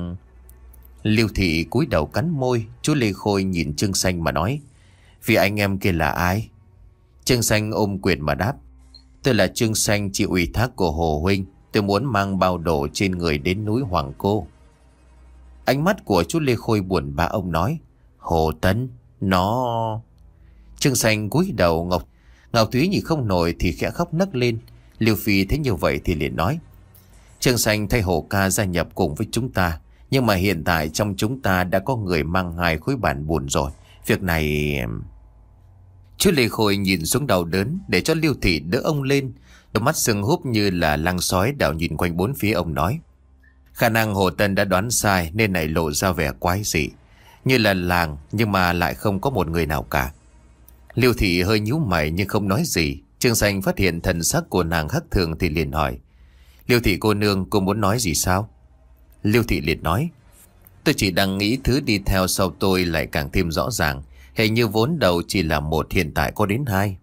Lưu Thị cúi đầu cắn môi. Chú Lê Khôi nhìn Trương Xanh mà nói: Vì anh em kia là ai? Trương Xanh ôm quyền mà đáp: Tôi là Trương Xanh, chịu ủy thác của Hồ huynh. Tôi muốn mang bao đồ trên người đến núi Hoàng Cô. Ánh mắt của chú Lê Khôi buồn bã, ông nói: Hồ Tấn, nó... Trương Xanh cúi đầu. Ngọc Ngọc Thúy nhìn không nổi thì khẽ khóc nấc lên. Lưu Phi thấy như vậy thì liền nói: Trương Xanh thay Hồ ca gia nhập cùng với chúng ta, nhưng mà hiện tại trong chúng ta đã có người mang hai khối bản buồn rồi. Việc này... Chú Lê Khôi nhìn xuống đau đớn, để cho Lưu Thị đỡ ông lên. Đôi mắt sưng húp như là lăng sói đảo nhìn quanh bốn phía. Ông nói: Khả năng Hồ Tân đã đoán sai nên này lộ ra vẻ quái dị, như là làng nhưng mà lại không có một người nào cả. Lưu Thị hơi nhíu mày nhưng không nói gì. Trương Xanh phát hiện thần sắc của nàng khác thường thì liền hỏi: Lưu Thị cô nương, cô muốn nói gì sao? Lưu Thị liền nói: Tôi chỉ đang nghĩ thứ đi theo sau tôi lại càng thêm rõ ràng. Hình như vốn đầu chỉ là một, hiện tại có đến hai.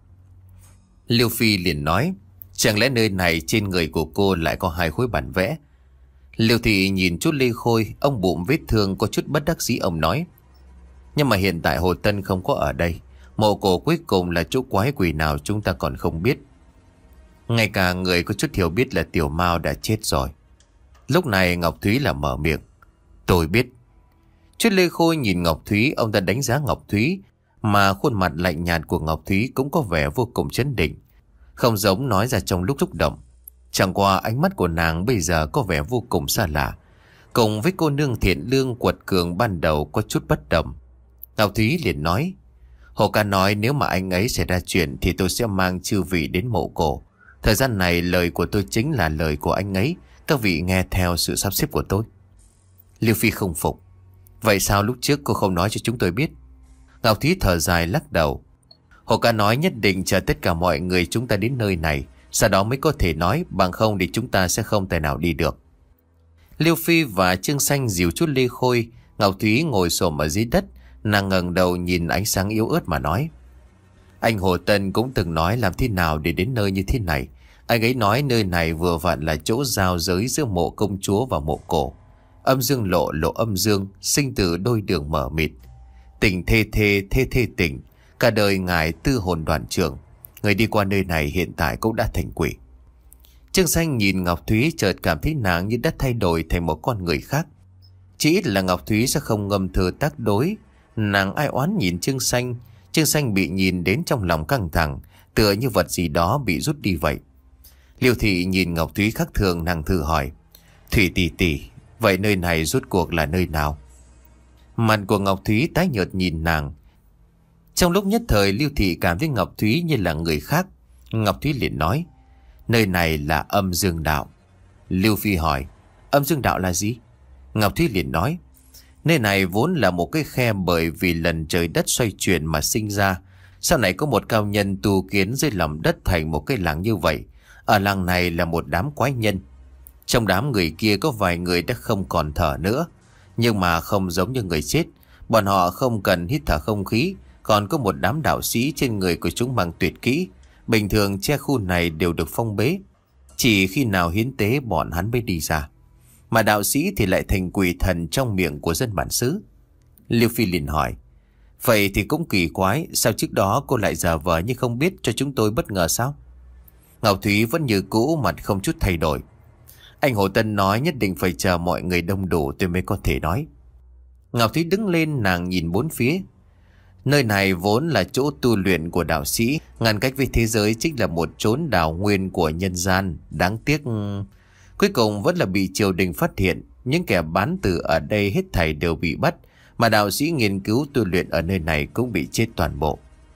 Lưu Phi liền nói: Chẳng lẽ nơi này trên người của cô lại có hai khối bản vẽ? Lưu Thị nhìn chút Lê Khôi, ông bụng vết thương có chút bất đắc dĩ. Ông nói: Nhưng mà hiện tại Hồ Tân không có ở đây. Mộ cổ cuối cùng là chỗ quái quỷ nào chúng ta còn không biết. Ngay cả người có chút hiểu biết là Tiểu Mao đã chết rồi. Lúc này Ngọc Thúy là mở miệng: Tôi biết. Chút Lê Khôi nhìn Ngọc Thúy, ông ta đánh giá Ngọc Thúy, mà khuôn mặt lạnh nhạt của Ngọc Thúy cũng có vẻ vô cùng chấn định, không giống nói ra trong lúc xúc động. Chẳng qua ánh mắt của nàng bây giờ có vẻ vô cùng xa lạ, cùng với cô nương thiện lương quật cường ban đầu có chút bất đồng. Ngọc Thúy liền nói: Hồ ca nói nếu mà anh ấy xảy ra chuyện thì tôi sẽ mang chư vị đến mộ cổ. Thời gian này lời của tôi chính là lời của anh ấy, các vị nghe theo sự sắp xếp của tôi. Lưu Phi không phục: Vậy sao lúc trước cô không nói cho chúng tôi biết? Ngọc Thúy thở dài lắc đầu: Hồ ca nói nhất định chờ tất cả mọi người chúng ta đến nơi này, sau đó mới có thể nói, bằng không thì chúng ta sẽ không thể nào đi được. Lưu Phi và Trương Xanh dìu chút Lê Khôi. Ngọc Thúy ngồi xổm ở dưới đất, nàng ngẩng đầu nhìn ánh sáng yếu ớt mà nói: Anh Hồ Tân cũng từng nói làm thế nào để đến nơi như thế này. Anh ấy nói nơi này vừa vặn là chỗ giao giới giữa mộ công chúa và mộ cổ. Âm dương lộ lộ âm dương, sinh tử đôi đường mở mịt. Tình thê thê thê thê tình, cả đời ngài tư hồn đoàn trường. Người đi qua nơi này hiện tại cũng đã thành quỷ. Trương Xanh nhìn Ngọc Thúy, chợt cảm thấy nàng như đã thay đổi thành một con người khác. Chỉ ít là Ngọc Thúy sẽ không ngâm thơ tác đối. Nàng ai oán nhìn Trương Xanh. Trương Xanh bị nhìn đến trong lòng căng thẳng, tựa như vật gì đó bị rút đi vậy. Liêu Thị nhìn Ngọc Thúy khác thường, nàng thử hỏi: Thủy tỷ tỷ, vậy nơi này rốt cuộc là nơi nào? Mặt của Ngọc Thúy tái nhợt nhìn nàng. Trong lúc nhất thời, Liêu Thị cảm thấy Ngọc Thúy như là người khác. Ngọc Thúy liền nói: Nơi này là âm dương đạo. Liêu Phi hỏi: Âm dương đạo là gì? Ngọc Thúy liền nói: Nơi này vốn là một cái khe, bởi vì lần trời đất xoay chuyển mà sinh ra. Sau này có một cao nhân tu kiến dưới lòng đất thành một cái làng như vậy. Ở làng này là một đám quái nhân. Trong đám người kia có vài người đã không còn thở nữa, nhưng mà không giống như người chết. Bọn họ không cần hít thở không khí. Còn có một đám đạo sĩ, trên người của chúng mang tuyệt kỹ. Bình thường che khu này đều được phong bế, chỉ khi nào hiến tế bọn hắn mới đi ra. Mà đạo sĩ thì lại thành quỷ thần trong miệng của dân bản xứ. Liêu Phi liền hỏi: Vậy thì cũng kỳ quái, sao trước đó cô lại giả vờ như không biết, cho chúng tôi bất ngờ sao? Ngọc Thúy vẫn như cũ, mặt không chút thay đổi. Anh Hồ Tân nói nhất định phải chờ mọi người đông đủ tôi mới có thể nói. Ngọc Thúy đứng lên, nàng nhìn bốn phía. Nơi này vốn là chỗ tu luyện của đạo sĩ, ngăn cách với thế giới, chính là một chốn đào nguyên của nhân gian. Đáng tiếc cuối cùng vẫn là bị triều đình phát hiện. Những kẻ bán từ ở đây hết thảy đều bị bắt, mà đạo sĩ nghiên cứu tu luyện ở nơi này cũng bị chết toàn bộ.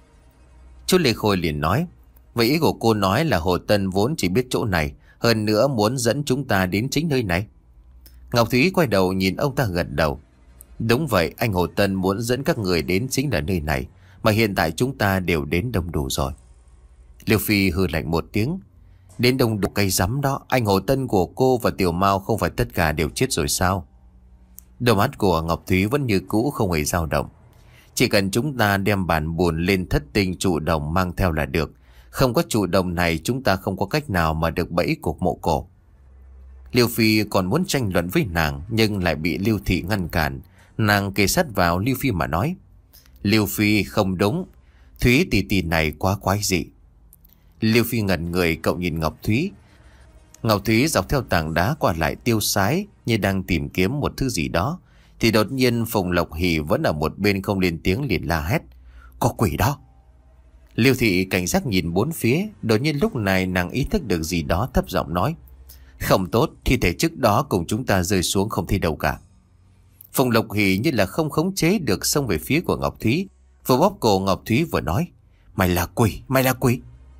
Chú Lê Khôi liền nói: Vậy ý của cô nói là Hồ Tân vốn chỉ biết chỗ này, hơn nữa muốn dẫn chúng ta đến chính nơi này? Ngọc Thúy quay đầu nhìn ông ta gật đầu: Đúng vậy, anh Hồ Tân muốn dẫn các người đến chính là nơi này, mà hiện tại chúng ta đều đến đông đủ rồi. Liêu Phi hừ lạnh một tiếng: Đến đông đủ cây rắm đó, anh Hồ Tân của cô và Tiểu Mao không phải tất cả đều chết rồi sao? Đôi mắt của Ngọc Thúy vẫn như cũ, không hề dao động. Chỉ cần chúng ta đem bản buồn lên thất tinh trụ đồng mang theo là được. Không có trụ đồng này, chúng ta không có cách nào mà được bẫy cuộc mộ cổ. Liêu Phi còn muốn tranh luận với nàng, nhưng lại bị Liêu Thị ngăn cản. Nàng kề sát vào Liêu Phi mà nói: Liêu Phi không đúng, Thúy tỷ tỷ này quá quái dị. Liêu Phi ngẩn người, cậu nhìn Ngọc Thúy. Ngọc Thúy dọc theo tảng đá qua lại tiêu sái, như đang tìm kiếm một thứ gì đó. Thì đột nhiên Phùng Lộc Hỷ vẫn ở một bên không lên tiếng, liền la hét: Có quỷ đó! Liêu Thị cảnh giác nhìn bốn phía. Đột nhiên lúc này nàng ý thức được gì đó, thấp giọng nói: Không tốt, thi thể trước đó cùng chúng ta rơi xuống không thấy đâu cả. Phùng Lộc Hỷ như là không khống chế được, xông về phía của Ngọc Thúy, vừa bóp cổ Ngọc Thúy vừa nói: Mày là quỷ, mày là quỷ!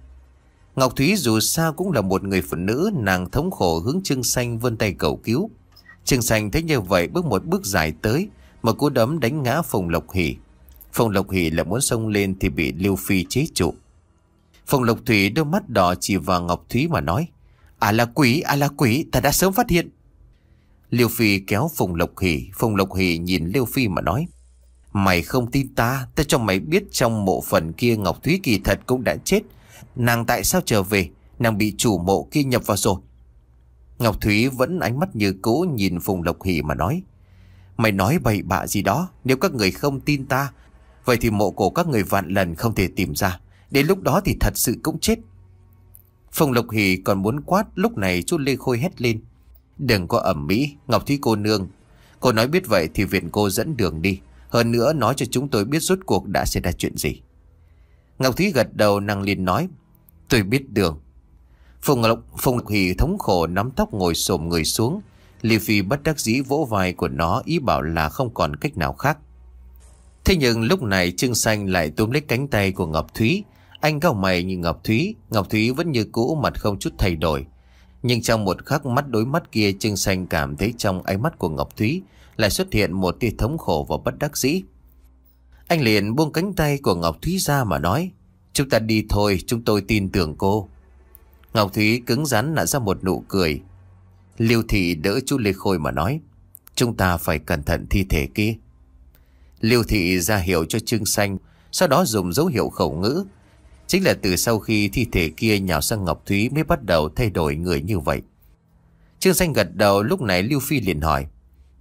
Ngọc Thúy dù sao cũng là một người phụ nữ, nàng thống khổ hướng Trương Xanh vươn tay cầu cứu. Trương Xanh thấy như vậy bước một bước dài tới, một cú đấm đánh ngã Phùng Lộc Hỷ. Phùng Lộc Hỷ lại muốn xông lên thì bị Liêu Phi chế trụ. Phùng Lộc Thủy đôi mắt đỏ chỉ vào Ngọc Thúy mà nói: À là quỷ, à là quỷ, ta đã sớm phát hiện. Liêu Phi kéo Phùng Lộc Hỷ. Phùng Lộc Hỷ nhìn Liêu Phi mà nói: Mày không tin ta, ta cho mày biết trong mộ phần kia Ngọc Thúy kỳ thật cũng đã chết. Nàng tại sao trở về? Nàng bị chủ mộ kia nhập vào rồi. Ngọc Thúy vẫn ánh mắt như cũ nhìn Phùng Lộc Hỷ mà nói: Mày nói bậy bạ gì đó. Nếu các người không tin ta, vậy thì mộ cổ các người vạn lần không thể tìm ra. Đến lúc đó thì thật sự cũng chết. Phùng Lộc Hỷ còn muốn quát, lúc này chú Lê Khôi hét lên: Đừng có ẩm mỹ, Ngọc Thúy cô nương. Cô nói biết vậy thì viện cô dẫn đường đi. Hơn nữa nói cho chúng tôi biết rốt cuộc đã xảy ra chuyện gì. Ngọc Thúy gật đầu, nàng liền nói: Tôi biết đường. Phùng Lộc, Phùng Lộc Hỷ thống khổ nắm tóc ngồi xổm người xuống. Liêu Phi bất đắc dĩ vỗ vai của nó, ý bảo là không còn cách nào khác. Thế nhưng lúc này Trương Xanh lại túm lấy cánh tay của Ngọc Thúy. Anh cau mày nhìn Ngọc Thúy. Ngọc Thúy vẫn như cũ, mặt không chút thay đổi. Nhưng trong một khắc mắt đối mắt kia, Trương Xanh cảm thấy trong ánh mắt của Ngọc Thúy lại xuất hiện một tia thống khổ và bất đắc dĩ. Anh liền buông cánh tay của Ngọc Thúy ra mà nói: Chúng ta đi thôi, chúng tôi tin tưởng cô. Ngọc Thúy cứng rắn nở ra một nụ cười. Liêu Thị đỡ chú Lê Khôi mà nói: Chúng ta phải cẩn thận thi thể kia. Liêu Thị ra hiệu cho Trương Xanh, sau đó dùng dấu hiệu khẩu ngữ. Chính là từ sau khi thi thể kia nhào sang Ngọc Thúy mới bắt đầu thay đổi người như vậy. Trương Xanh gật đầu. Lúc này Liêu Phi liền hỏi: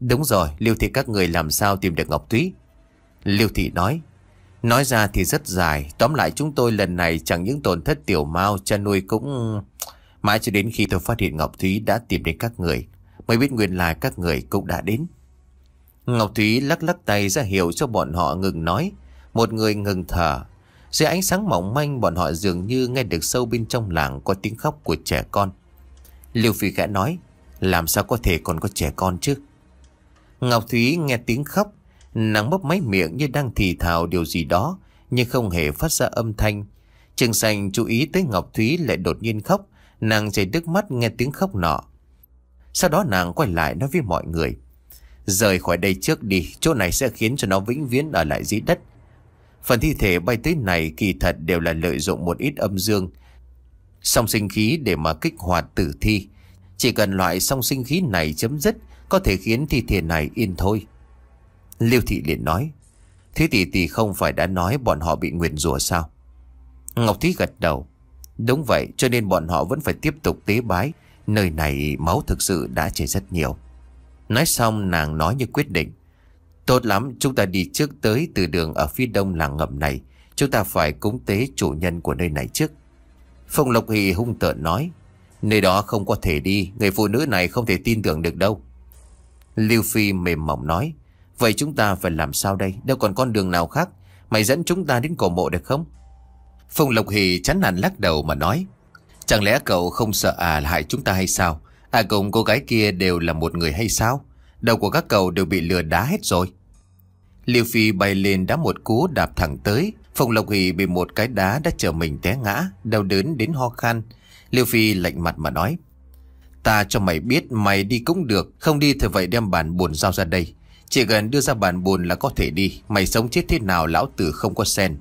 Đúng rồi, Liêu Thị các người làm sao tìm được Ngọc Thúy? Liêu Thị nói. Nói ra thì rất dài. Tóm lại chúng tôi lần này chẳng những tổn thất tiểu mao chăn nuôi cũng... Mãi cho đến khi tôi phát hiện Ngọc Thúy đã tìm đến các người, mới biết nguyên lai các người cũng đã đến. Ngọc Thúy lắc lắc tay ra hiệu cho bọn họ ngừng nói. Một người ngừng thở. Dưới ánh sáng mỏng manh, bọn họ dường như nghe được sâu bên trong làng có tiếng khóc của trẻ con. Liêu Phi khẽ nói. Làm sao có thể còn có trẻ con chứ? Ngọc Thúy nghe tiếng khóc, nàng mấp máy miệng như đang thì thào điều gì đó, nhưng không hề phát ra âm thanh. Trương Xanh chú ý tới Ngọc Thúy lại đột nhiên khóc. Nàng chảy nước mắt nghe tiếng khóc nọ. Sau đó nàng quay lại nói với mọi người. Rời khỏi đây trước đi, chỗ này sẽ khiến cho nó vĩnh viễn ở lại dưới đất. Phần thi thể bay tới này kỳ thật đều là lợi dụng một ít âm dương song sinh khí để mà kích hoạt tử thi. Chỉ cần loại song sinh khí này chấm dứt, có thể khiến thi thể này yên thôi. Liêu Thị liền nói. Thế tỷ tỷ không phải đã nói bọn họ bị nguyền rủa sao? Ngọc Thúy gật đầu. Đúng vậy, cho nên bọn họ vẫn phải tiếp tục tế bái. Nơi này máu thực sự đã chảy rất nhiều. Nói xong nàng nói như quyết định. Tốt lắm, chúng ta đi trước tới từ đường ở phía đông làng ngầm này. Chúng ta phải cúng tế chủ nhân của nơi này trước. Phong Lộc Hì hung tợn nói. Nơi đó không có thể đi, người phụ nữ này không thể tin tưởng được đâu. Lưu Phi mềm mỏng nói. Vậy chúng ta phải làm sao đây? Đâu còn con đường nào khác. Mày dẫn chúng ta đến cổ mộ được không? Phong Lộc Hì chán nản lắc đầu mà nói. Chẳng lẽ cậu không sợ à là hại chúng ta hay sao? À cùng cô gái kia đều là một người hay sao? Đầu của các cậu đều bị lừa đá hết rồi. Liêu Phi bay lên đá một cú đạp thẳng tới. Phong Lộc Hì bị một cái đá đã chờ mình té ngã, đau đớn đến ho khan. Liêu Phi lạnh mặt mà nói. Ta cho mày biết mày đi cũng được, không đi thì vậy đem bản buồn giao ra đây. Chỉ cần đưa ra bản buồn là có thể đi. Mày sống chết thế nào lão tử không có sen.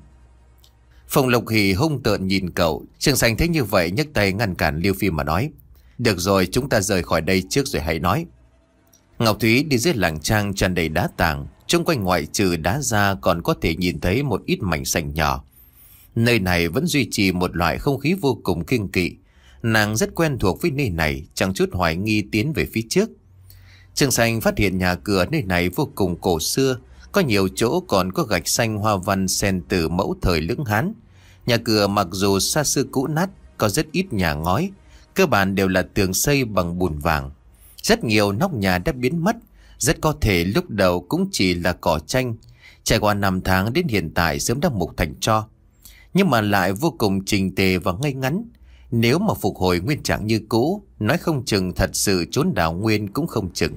Phong Lộc Hì hung tợn nhìn cậu. Trương Xanh thấy như vậy nhấc tay ngăn cản Liêu Phi mà nói. Được rồi, chúng ta rời khỏi đây trước rồi hãy nói. Ngọc Thúy đi dưới làng trang tràn đầy đá tảng. Xung quanh ngoại trừ đá ra còn có thể nhìn thấy một ít mảnh sành nhỏ. Nơi này vẫn duy trì một loại không khí vô cùng kiêng kỵ. Nàng rất quen thuộc với nơi này, chẳng chút hoài nghi tiến về phía trước. Trương Xanh phát hiện nhà cửa nơi này vô cùng cổ xưa. Có nhiều chỗ còn có gạch xanh hoa văn xen từ mẫu thời Lưỡng Hán. Nhà cửa mặc dù xa xưa cũ nát, có rất ít nhà ngói. Cơ bản đều là tường xây bằng bùn vàng. Rất nhiều nóc nhà đã biến mất. Rất có thể lúc đầu cũng chỉ là cỏ tranh. Trải qua năm tháng đến hiện tại sớm đã mục thành tro. Nhưng mà lại vô cùng chỉnh tề và ngay ngắn. Nếu mà phục hồi nguyên trạng như cũ, nói không chừng thật sự trốn đào nguyên cũng không chừng.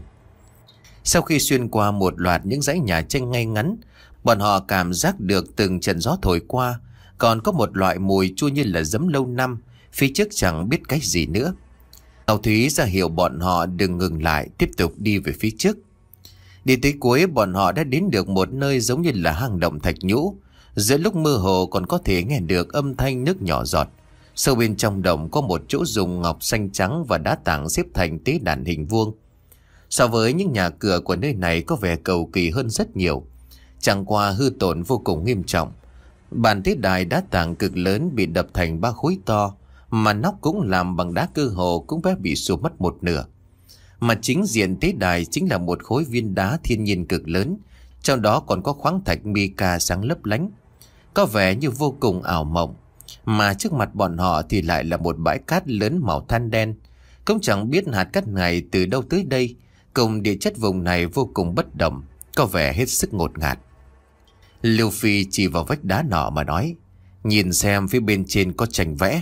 Sau khi xuyên qua một loạt những dãy nhà tranh ngay ngắn, bọn họ cảm giác được từng trận gió thổi qua. Còn có một loại mùi chua như là giấm lâu năm. Phía trước chẳng biết cái gì nữa. Ngọc Thúy ra hiệu bọn họ đừng ngừng lại, tiếp tục đi về phía trước. Đi tới cuối bọn họ đã đến được một nơi giống như là hang động thạch nhũ. Giữa lúc mơ hồ còn có thể nghe được âm thanh nước nhỏ giọt. Sâu bên trong động có một chỗ dùng ngọc xanh trắng và đá tảng xếp thành tế đàn hình vuông. So với những nhà cửa của nơi này có vẻ cầu kỳ hơn rất nhiều. Chẳng qua hư tổn vô cùng nghiêm trọng. Bàn tế đài đá tảng cực lớn bị đập thành ba khối to, mà nóc cũng làm bằng đá cơ hồ cũng bé bị sụp mất một nửa. Mà chính diện tế đài chính là một khối viên đá thiên nhiên cực lớn, trong đó còn có khoáng thạch mica sáng lấp lánh, có vẻ như vô cùng ảo mộng. Mà trước mặt bọn họ thì lại là một bãi cát lớn màu than đen. Cũng chẳng biết hạt cát này từ đâu tới đây, cùng địa chất vùng này vô cùng bất động, có vẻ hết sức ngột ngạt. Lưu Phi chỉ vào vách đá nọ mà nói, nhìn xem phía bên trên có tranh vẽ.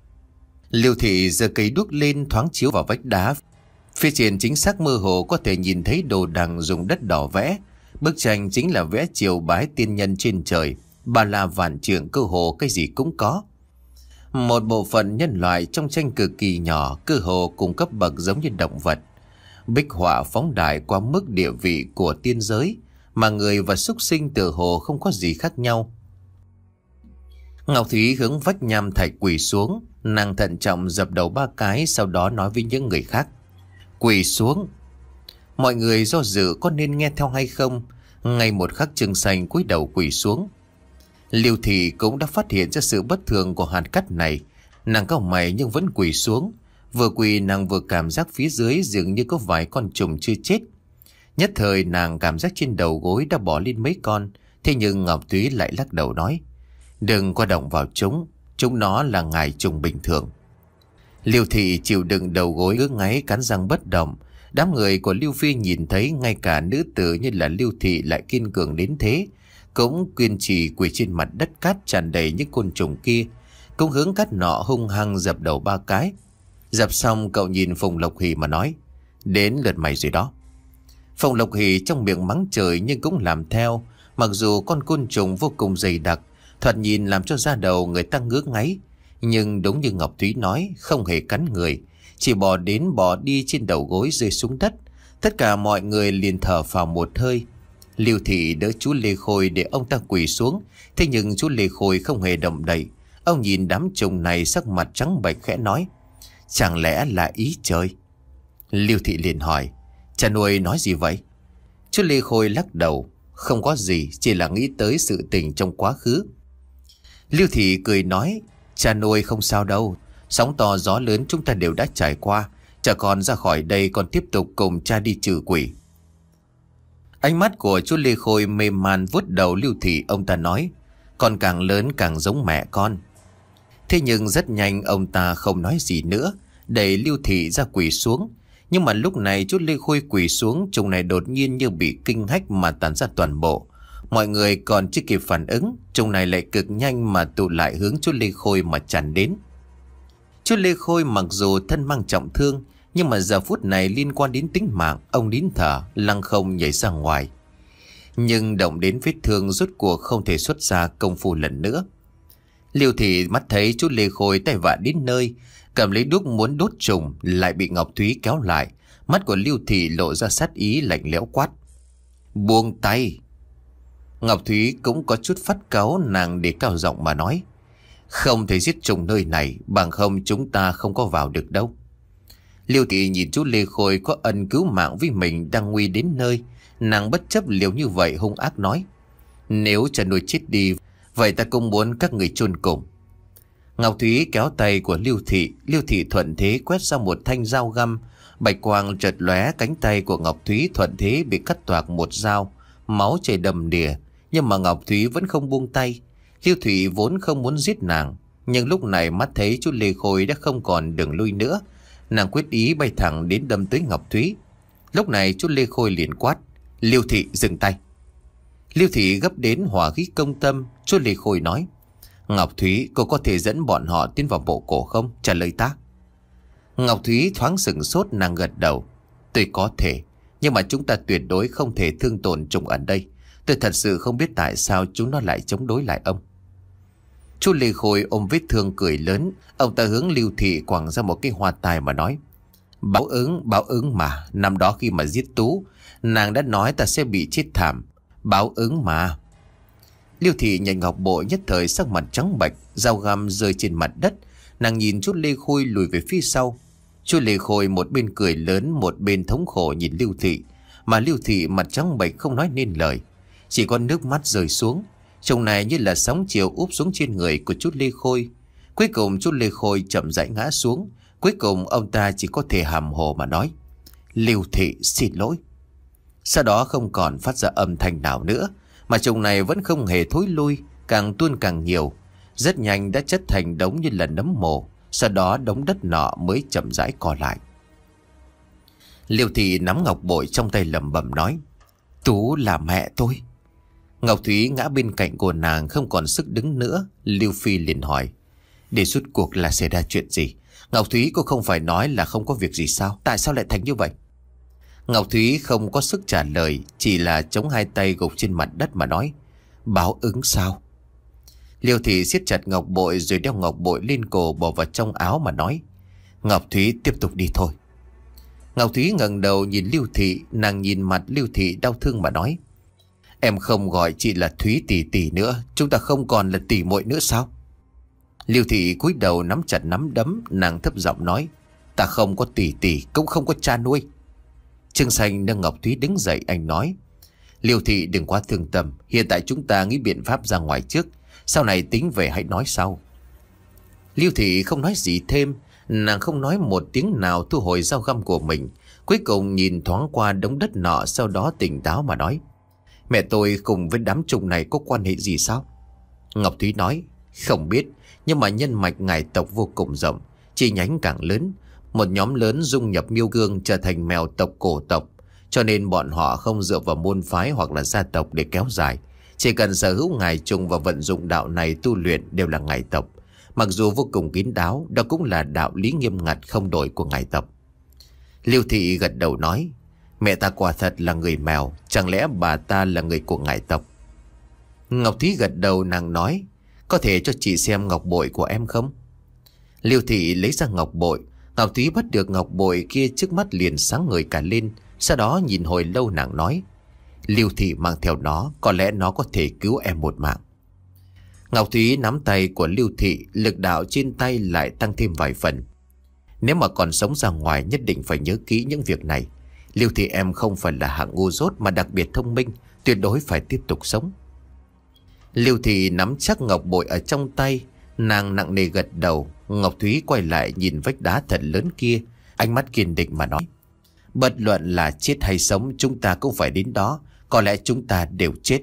Lưu Thị giơ cây đuốc lên thoáng chiếu vào vách đá. Phía trên chính xác mơ hồ có thể nhìn thấy đồ đằng dùng đất đỏ vẽ. Bức tranh chính là vẽ triều bái tiên nhân trên trời, ba la vạn trượng, cơ hồ cái gì cũng có. Một bộ phận nhân loại trong tranh cực kỳ nhỏ, cơ hồ cùng cấp bậc giống như động vật. Bích họa phóng đại qua mức địa vị của tiên giới, mà người và súc sinh tự hồ không có gì khác nhau. Ngọc Thúy hướng vách nham thạch quỳ xuống, nàng thận trọng dập đầu ba cái, sau đó nói với những người khác, quỳ xuống. Mọi người do dự có nên nghe theo hay không. Ngay một khắc Trương Xanh cúi đầu quỳ xuống. Liêu Thị cũng đã phát hiện ra sự bất thường của hạt cát này. Nàng cau mày nhưng vẫn quỳ xuống. Vừa quỳ nàng vừa cảm giác phía dưới dường như có vài con trùng chưa chết. Nhất thời nàng cảm giác trên đầu gối đã bỏ lên mấy con. Thế nhưng Ngọc Thúy lại lắc đầu nói: Đừng có động vào chúng, chúng nó là ngài trùng bình thường. Liêu Thị chịu đựng đầu gối ngứa ngáy, cắn răng bất động. Đám người của Liêu Phi nhìn thấy ngay cả nữ tử như là Liêu Thị lại kiên cường đến thế, cũng kiên trì quỳ trên mặt đất cát tràn đầy những côn trùng kia, cũng hướng cát nọ hung hăng dập đầu ba cái. Dập xong cậu nhìn Phùng Lộc Hỷ mà nói: Đến lượt mày rồi đó. Phùng Lộc Hỷ trong miệng mắng trời nhưng cũng làm theo. Mặc dù con côn trùng vô cùng dày đặc, thoạt nhìn làm cho da đầu người ta ngứa ngáy, nhưng đúng như Ngọc Thúy nói, không hề cắn người, chỉ bò đến bò đi trên đầu gối rơi xuống đất. Tất cả mọi người liền thở phào một hơi. Liêu Thị đỡ chú Lê Khôi để ông ta quỳ xuống, thế nhưng chú Lê Khôi không hề động đậy. Ông nhìn đám trùng này sắc mặt trắng bệch khẽ nói: Chẳng lẽ là ý trời? Liêu Thị liền hỏi: Cha nuôi nói gì vậy? Chú Lê Khôi lắc đầu: Không có gì, chỉ là nghĩ tới sự tình trong quá khứ. Liêu Thị cười nói: Cha nuôi không sao đâu, sóng to gió lớn chúng ta đều đã trải qua. Cha con ra khỏi đây còn tiếp tục cùng cha đi trừ quỷ. Ánh mắt của chú Lê Khôi mềm man vuốt đầu Liêu Thị, ông ta nói: Con càng lớn càng giống mẹ con. Thế nhưng rất nhanh ông ta không nói gì nữa, đẩy Liêu Thị ra quỳ xuống. Nhưng mà lúc này chú Lê Khôi quỳ xuống, trùng này đột nhiên như bị kinh hách mà tản ra toàn bộ. Mọi người còn chưa kịp phản ứng, trùng này lại cực nhanh mà tụ lại hướng chú Lê Khôi mà tràn đến. Chú Lê Khôi mặc dù thân mang trọng thương, nhưng mà giờ phút này liên quan đến tính mạng, ông nín thở lăng không nhảy ra ngoài. Nhưng động đến vết thương rốt cuộc không thể xuất ra công phu lần nữa. Liêu Thị mắt thấy chú Lê Khôi tay vạ đến nơi, cầm lấy đuốc muốn đốt trùng, lại bị Ngọc Thúy kéo lại. Mắt của Liêu Thị lộ ra sát ý lạnh lẽo quát: Buông tay! Ngọc Thúy cũng có chút phát cáu, nàng để cao giọng mà nói: Không thể giết trùng nơi này, bằng không chúng ta không có vào được đâu. Liêu Thị nhìn chú Lê Khôi có ân cứu mạng với mình đang nguy đến nơi, nàng bất chấp liều như vậy hung ác nói: Nếu cha nuôi chết đi, vậy ta cũng muốn các người chôn cùng. Ngọc Thúy kéo tay của Liêu Thị, Liêu Thị thuận thế quét ra một thanh dao găm, bạch quang chợt lóe, cánh tay của Ngọc Thúy thuận thế bị cắt toạc một dao, máu chảy đầm đìa. Nhưng mà Ngọc Thúy vẫn không buông tay. Liêu Thị vốn không muốn giết nàng, nhưng lúc này mắt thấy chú Lê Khôi đã không còn đường lui nữa, nàng quyết ý bay thẳng đến đâm tới Ngọc Thúy. Lúc này chú Lê Khôi liền quát: Liêu Thị dừng tay! Liêu Thị gấp đến hỏa khí công tâm. Chú Lê Khôi nói: Ngọc Thúy, cô có thể dẫn bọn họ tiến vào bộ cổ không? Trả lời ta. Ngọc Thúy thoáng sửng sốt, nàng gật đầu: Tôi có thể, nhưng mà chúng ta tuyệt đối không thể thương tổn trùng ở đây. Tôi thật sự không biết tại sao chúng nó lại chống đối lại ông. Chú Lê Khôi ôm vết thương cười lớn. Ông ta hướng Liêu Thị quẳng ra một cái hoa tai mà nói: Báo ứng, báo ứng mà. Năm đó khi mà giết Tú, nàng đã nói ta sẽ bị chết thảm. Báo ứng mà. Liêu Thị nhận ngọc bội nhất thời sắc mặt trắng bệch, dao găm rơi trên mặt đất. Nàng nhìn chú Lê Khôi lùi về phía sau. Chú Lê Khôi một bên cười lớn, một bên thống khổ nhìn Liêu Thị. Mà Liêu Thị mặt trắng bệch không nói nên lời, chỉ có nước mắt rơi xuống. Trông này như là sóng chiều úp xuống trên người của chú Lê Khôi. Cuối cùng chú Lê Khôi chậm rãi ngã xuống. Cuối cùng ông ta chỉ có thể hàm hồ mà nói: Liêu Thị xin lỗi. Sau đó không còn phát ra âm thanh nào nữa, mà trùng này vẫn không hề thối lui, càng tuôn càng nhiều. Rất nhanh đã chất thành đống như là nấm mồ. Sau đó đống đất nọ mới chậm rãi co lại. Liêu Thị nắm ngọc bội trong tay lẩm bẩm nói: Tú là mẹ tôi. Ngọc Thúy ngã bên cạnh của nàng không còn sức đứng nữa. Liêu Phi liền hỏi: Để suốt cuộc là xảy ra chuyện gì? Ngọc Thúy, cô không phải nói là không có việc gì sao? Tại sao lại thành như vậy? Ngọc Thúy không có sức trả lời, chỉ là chống hai tay gục trên mặt đất mà nói: Báo ứng sao? Liêu Thị siết chặt ngọc bội rồi đeo ngọc bội lên cổ bỏ vào trong áo mà nói: Ngọc Thúy tiếp tục đi thôi. Ngọc Thúy ngẩng đầu nhìn Liêu Thị, nàng nhìn mặt Liêu Thị đau thương mà nói: Em không gọi chị là Thúy tỷ tỷ nữa, chúng ta không còn là tỷ muội nữa sao? Liêu Thị cúi đầu nắm chặt nắm đấm, nàng thấp giọng nói: Ta không có tỷ tỷ, cũng không có cha nuôi. Trương Xanh nâng Ngọc Thúy đứng dậy, anh nói: Liêu Thị đừng quá thương tâm, hiện tại chúng ta nghĩ biện pháp ra ngoài trước, sau này tính về hãy nói sau. Liêu Thị không nói gì thêm, Nàng không nói một tiếng nào, thu hồi dao găm của mình. Cuối cùng nhìn thoáng qua đống đất nọ, sau đó tỉnh táo mà nói: Mẹ tôi cùng với đám trùng này có quan hệ gì sao? Ngọc Thúy nói: Không biết, nhưng mà nhân mạch ngài tộc vô cùng rộng, chi nhánh càng lớn. Một nhóm lớn dung nhập Miêu Gương trở thành mèo tộc cổ tộc, cho nên bọn họ không dựa vào môn phái hoặc là gia tộc để kéo dài. Chỉ cần sở hữu ngài trùng và vận dụng đạo này tu luyện đều là ngài tộc. Mặc dù vô cùng kín đáo, đó cũng là đạo lý nghiêm ngặt không đổi của ngài tộc. Lưu Thị gật đầu nói: Mẹ ta quả thật là người mèo, chẳng lẽ bà ta là người của ngài tộc? Ngọc Thúy gật đầu, nàng nói: Có thể cho chị xem ngọc bội của em không? Lưu Thị lấy ra ngọc bội. Ngọc Thúy bắt được ngọc bội kia trước mắt liền sáng ngời cả lên. Sau đó nhìn hồi lâu nàng nói: Lưu Thị mang theo nó, có lẽ nó có thể cứu em một mạng. Ngọc Thúy nắm tay của Lưu Thị, lực đạo trên tay lại tăng thêm vài phần. Nếu mà còn sống ra ngoài nhất định phải nhớ kỹ những việc này. Lưu Thị em không phải là hạng ngu dốt mà đặc biệt thông minh, tuyệt đối phải tiếp tục sống. Lưu Thị nắm chắc ngọc bội ở trong tay, nàng nặng nề gật đầu. Ngọc Thúy quay lại nhìn vách đá thật lớn kia, ánh mắt kiên định mà nói: Bất luận là chết hay sống, chúng ta cũng phải đến đó. Có lẽ chúng ta đều chết.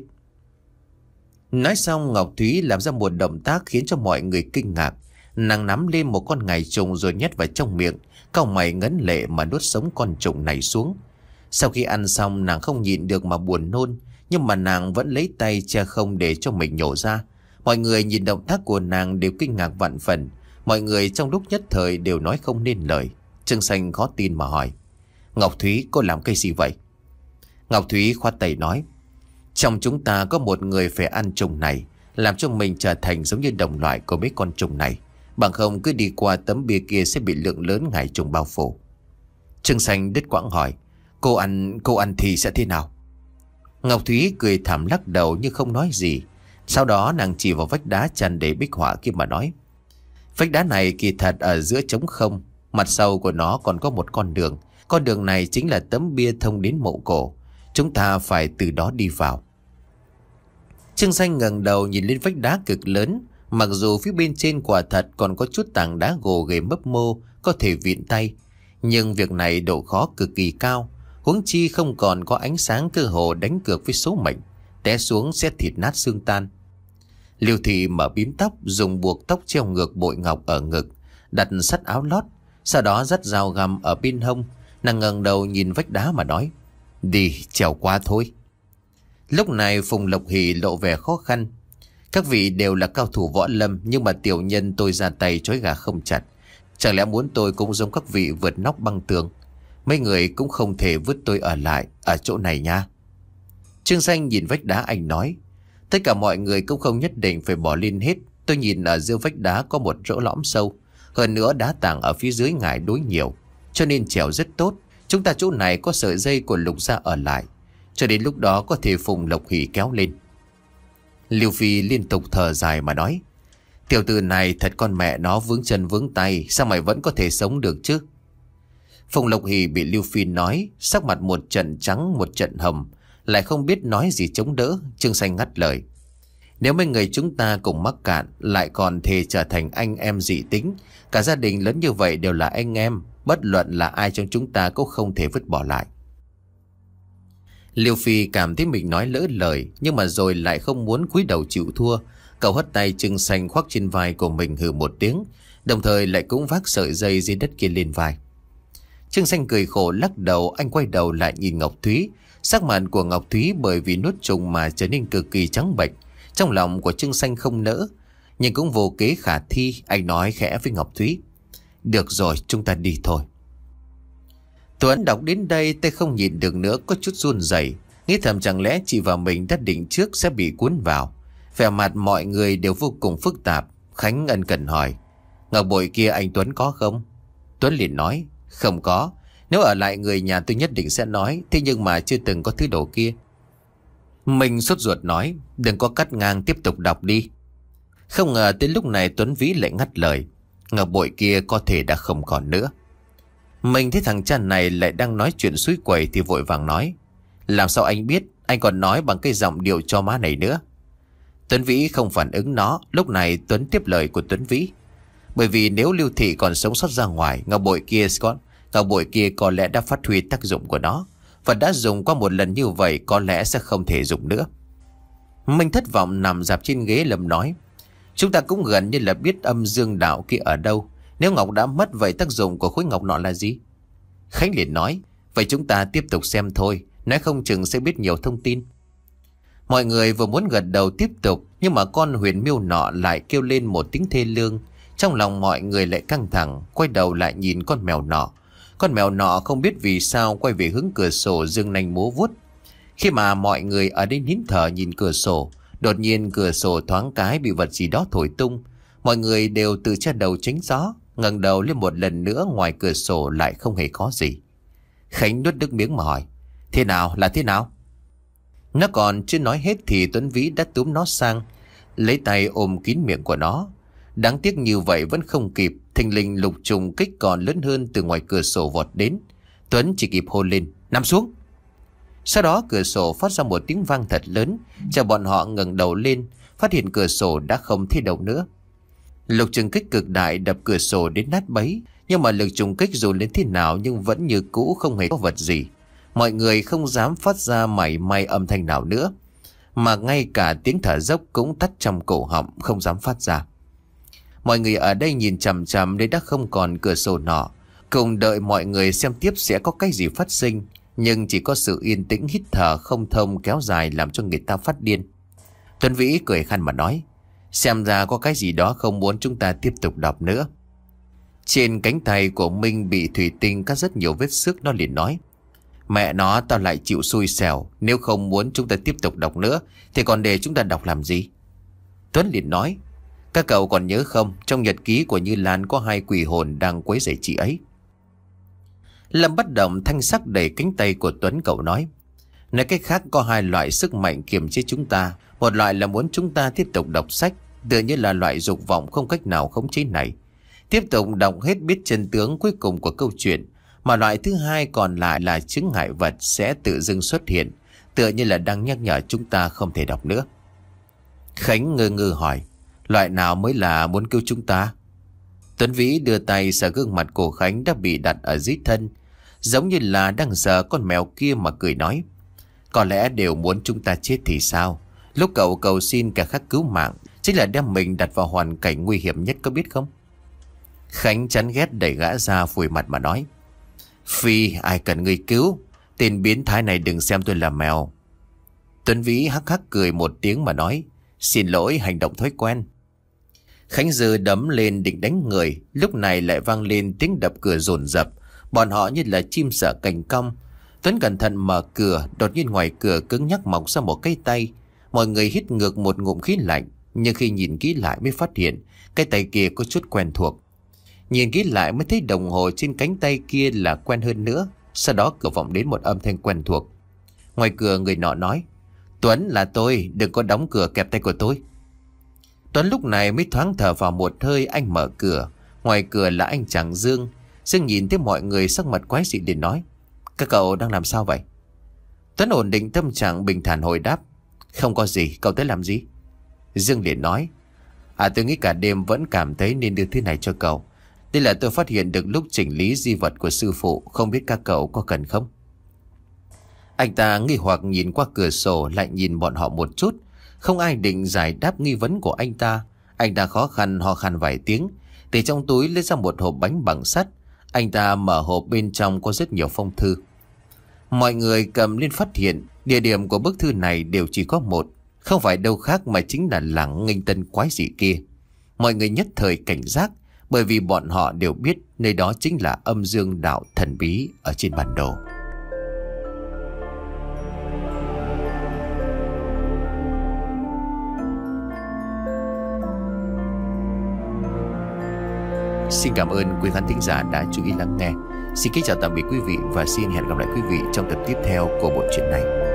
Nói xong, Ngọc Thúy làm ra một động tác khiến cho mọi người kinh ngạc. Nàng nắm lên một con ngải trùng rồi nhét vào trong miệng, cau mày ngấn lệ mà nuốt sống con trùng này xuống. Sau khi ăn xong, nàng không nhịn được mà buồn nôn, nhưng mà nàng vẫn lấy tay che không để cho mình nhổ ra. Mọi người nhìn động tác của nàng đều kinh ngạc vạn phần. Mọi người trong lúc nhất thời đều nói không nên lời. Trương Xanh khó tin mà hỏi: Ngọc Thúy, cô làm cái gì vậy? Ngọc Thúy khoát tay nói: Trong chúng ta có một người phải ăn trùng này, làm cho mình trở thành giống như đồng loại của mấy con trùng này. Bằng không cứ đi qua tấm bia kia sẽ bị lượng lớn ngải trùng bao phủ. Trương Xanh đứt quãng hỏi: Cô ăn, cô ăn thì sẽ thế nào? Ngọc Thúy cười thảm lắc đầu nhưng không nói gì. Sau đó nàng chỉ vào vách đá tràn đầy bích họa kia mà nói: Vách đá này kỳ thật ở giữa trống không, mặt sau của nó còn có một con đường. Con đường này chính là tấm bia thông đến mộ cổ. Chúng ta phải từ đó đi vào. Trương Xanh ngẩng đầu nhìn lên vách đá cực lớn. Mặc dù phía bên trên quả thật còn có chút tảng đá gồ ghề mấp mô có thể vịn tay, nhưng việc này độ khó cực kỳ cao. Huống chi không còn có ánh sáng, cơ hồ đánh cược với số mệnh, té xuống sẽ thịt nát xương tan. Lưu Thị mở bím tóc, dùng buộc tóc treo ngược bội ngọc ở ngực, đặt sắt áo lót, sau đó dắt dao găm ở bên hông. Nàng ngẩng đầu nhìn vách đá mà nói: Đi, trèo qua thôi. Lúc này Phùng Lộc Hỷ lộ vẻ khó khăn. Các vị đều là cao thủ võ lâm, nhưng mà tiểu nhân tôi ra tay trói gà không chặt. Chẳng lẽ muốn tôi cũng giống các vị vượt nóc băng tường? Mấy người cũng không thể vứt tôi ở lại ở chỗ này nha. Trương Xanh nhìn vách đá, anh nói: Tất cả mọi người cũng không nhất định phải bỏ lên hết. Tôi nhìn ở giữa vách đá có một rỗ lõm sâu, hơn nữa đá tảng ở phía dưới ngải đối nhiều, cho nên trèo rất tốt. Chúng ta chỗ này có sợi dây của Lục gia ở lại, cho đến lúc đó có thể Phùng Lộc Hỷ kéo lên. Lưu Phi liên tục thở dài mà nói: Tiểu tử này thật con mẹ nó vướng chân vướng tay, sao mày vẫn có thể sống được chứ? Phùng Lộc Hỷ bị Lưu Phi nói, sắc mặt một trận trắng một trận hồng, lại không biết nói gì chống đỡ. Trương Xanh ngắt lời: Nếu mấy người chúng ta cùng mắc cạn, lại còn thề trở thành anh em dị tính, cả gia đình lớn như vậy đều là anh em, bất luận là ai trong chúng ta cũng không thể vứt bỏ lại. Lưu Phi cảm thấy mình nói lỡ lời, nhưng mà rồi lại không muốn cúi đầu chịu thua. Cậu hất tay Trương Xanh khoác trên vai của mình hừ một tiếng, đồng thời lại cũng vác sợi dây dưới đất kia lên vai. Trương Xanh cười khổ lắc đầu. Anh quay đầu lại nhìn Ngọc Thúy. Sắc mặt của Ngọc Thúy bởi vì nuốt trùng mà trở nên cực kỳ trắng bệch. Trong lòng của Trương Xanh không nỡ, nhưng cũng vô kế khả thi. Anh nói khẽ với Ngọc Thúy: Được rồi, chúng ta đi thôi. Tuấn đọc đến đây tay không nhìn được nữa, có chút run rẩy, nghĩ thầm chẳng lẽ chị và mình đã định trước sẽ bị cuốn vào. Vẻ mặt mọi người đều vô cùng phức tạp. Khánh ân cần hỏi: Ngọc bội kia anh Tuấn có không? Tuấn liền nói: Không có. Nếu ở lại người nhà tôi nhất định sẽ nói, thế nhưng mà chưa từng có thứ đồ kia. Mình sốt ruột nói: Đừng có cắt ngang, tiếp tục đọc đi. Không ngờ tới lúc này Tuấn Vĩ lại ngắt lời: Ngọc bội kia có thể đã không còn nữa. Mình thấy thằng cha này lại đang nói chuyện suối quẩy thì vội vàng nói: Làm sao anh biết? Anh còn nói bằng cái giọng điệu cho má này nữa. Tuấn Vĩ không phản ứng nó. Lúc này Tuấn tiếp lời của Tuấn Vĩ: Bởi vì nếu Lưu Thị còn sống sót ra ngoài, ngọc bội kia có, ngọc bội kia có lẽ đã phát huy tác dụng của nó. Và đã dùng qua một lần như vậy có lẽ sẽ không thể dùng nữa. Minh thất vọng nằm dạp trên ghế lầm nói. Chúng ta cũng gần như là biết âm dương đạo kia ở đâu. Nếu ngọc đã mất vậy tác dụng của khối ngọc nọ là gì? Khánh liền nói. Vậy chúng ta tiếp tục xem thôi. Nói không chừng sẽ biết nhiều thông tin. Mọi người vừa muốn gật đầu tiếp tục, nhưng mà con huyền miêu nọ lại kêu lên một tiếng thê lương. Trong lòng mọi người lại căng thẳng, quay đầu lại nhìn con mèo nọ. Con mèo nọ không biết vì sao quay về hướng cửa sổ dương nanh múa vuốt. Khi mà mọi người ở đây nín thở nhìn cửa sổ, đột nhiên cửa sổ thoáng cái bị vật gì đó thổi tung. Mọi người đều tự che đầu tránh gió, ngẩng đầu lên một lần nữa, ngoài cửa sổ lại không hề có gì. Khánh nuốt nước miếng mà hỏi. Thế nào, là thế nào? Nó còn chưa nói hết thì Tuấn Vĩ đã túm nó sang, lấy tay ôm kín miệng của nó. Đáng tiếc như vậy vẫn không kịp, thình lình lục trùng kích còn lớn hơn từ ngoài cửa sổ vọt đến. Tuấn chỉ kịp hô lên, nằm xuống. Sau đó cửa sổ phát ra một tiếng vang thật lớn, cho bọn họ ngẩng đầu lên, phát hiện cửa sổ đã không thấy đâu nữa. Lục trùng kích cực đại đập cửa sổ đến nát bấy, nhưng mà lực trùng kích dù lên thế nào nhưng vẫn như cũ, không hề có vật gì. Mọi người không dám phát ra mảy may âm thanh nào nữa, mà ngay cả tiếng thở dốc cũng tắt trong cổ họng, không dám phát ra. Mọi người ở đây nhìn chằm chằm đến đã không còn cửa sổ nọ, cùng đợi mọi người xem tiếp sẽ có cái gì phát sinh. Nhưng chỉ có sự yên tĩnh hít thở không thông kéo dài làm cho người ta phát điên. Tuấn Vĩ cười khăn mà nói, xem ra có cái gì đó không muốn chúng ta tiếp tục đọc nữa. Trên cánh tay của Minh bị thủy tinh cắt rất nhiều vết xước. Nó liền nói, mẹ nó, tao lại chịu xui xẻo. Nếu không muốn chúng ta tiếp tục đọc nữa thì còn để chúng ta đọc làm gì? Tuấn liền nói, các cậu còn nhớ không, trong nhật ký của Như Lan có hai quỷ hồn đang quấy rầy chị ấy. Lâm bất động thanh sắc đẩy cánh tay của Tuấn, cậu nói, nói cách khác có hai loại sức mạnh kiềm chế chúng ta. Một loại là muốn chúng ta tiếp tục đọc sách, tựa như là loại dục vọng không cách nào khống chế này, tiếp tục đọc hết biết chân tướng cuối cùng của câu chuyện. Mà loại thứ hai còn lại là chứng ngại vật sẽ tự dưng xuất hiện, tựa như là đang nhắc nhở chúng ta không thể đọc nữa. Khánh ngơ ngơ hỏi, loại nào mới là muốn cứu chúng ta? Tuấn Vĩ đưa tay sờ gương mặt của Khánh đã bị đặt ở dưới thân, giống như là đang sờ con mèo kia mà cười nói, có lẽ đều muốn chúng ta chết thì sao? Lúc cậu cầu xin cả khắc cứu mạng chính là đem mình đặt vào hoàn cảnh nguy hiểm nhất, có biết không? Khánh chán ghét đẩy gã ra, phủi mặt mà nói, Phi, ai cần người cứu, tên biến thái này đừng xem tôi là mèo. Tuấn Vĩ hắc hắc cười một tiếng mà nói, xin lỗi, hành động thói quen. Khánh giơ đấm lên định đánh người, lúc này lại vang lên tiếng đập cửa dồn dập. Bọn họ như là chim sợ cành cong. Tuấn cẩn thận mở cửa, đột nhiên ngoài cửa cứng nhắc mọc ra một cái tay. Mọi người hít ngược một ngụm khí lạnh, nhưng khi nhìn kỹ lại mới phát hiện cái tay kia có chút quen thuộc. Nhìn kỹ lại mới thấy đồng hồ trên cánh tay kia là quen hơn nữa. Sau đó cửa vọng đến một âm thanh quen thuộc. Ngoài cửa người nọ nói, Tuấn, là tôi, đừng có đóng cửa kẹp tay của tôi. Tuấn lúc này mới thoáng thở vào một hơi, anh mở cửa. Ngoài cửa là anh chàng Dương. Dương nhìn thấy mọi người sắc mặt quái dị liền nói, các cậu đang làm sao vậy? Tuấn ổn định tâm trạng bình thản hồi đáp, không có gì, cậu tới làm gì? Dương liền nói, à tôi nghĩ cả đêm vẫn cảm thấy nên đưa thứ này cho cậu. Đây là tôi phát hiện được lúc chỉnh lý di vật của sư phụ, không biết các cậu có cần không? Anh ta nghi hoặc nhìn qua cửa sổ, lại nhìn bọn họ một chút. Không ai định giải đáp nghi vấn của anh ta. Anh ta khó khăn ho khan vài tiếng, từ trong túi lấy ra một hộp bánh bằng sắt. Anh ta mở hộp, bên trong có rất nhiều phong thư. Mọi người cầm lên phát hiện địa điểm của bức thư này đều chỉ có một, không phải đâu khác mà chính là làng Nghênh Tân quái dị kia. Mọi người nhất thời cảnh giác, bởi vì bọn họ đều biết nơi đó chính là âm dương đạo thần bí ở trên bản đồ. Xin cảm ơn quý khán thính giả đã chú ý lắng nghe. Xin kính chào tạm biệt quý vị và xin hẹn gặp lại quý vị trong tập tiếp theo của bộ truyện này.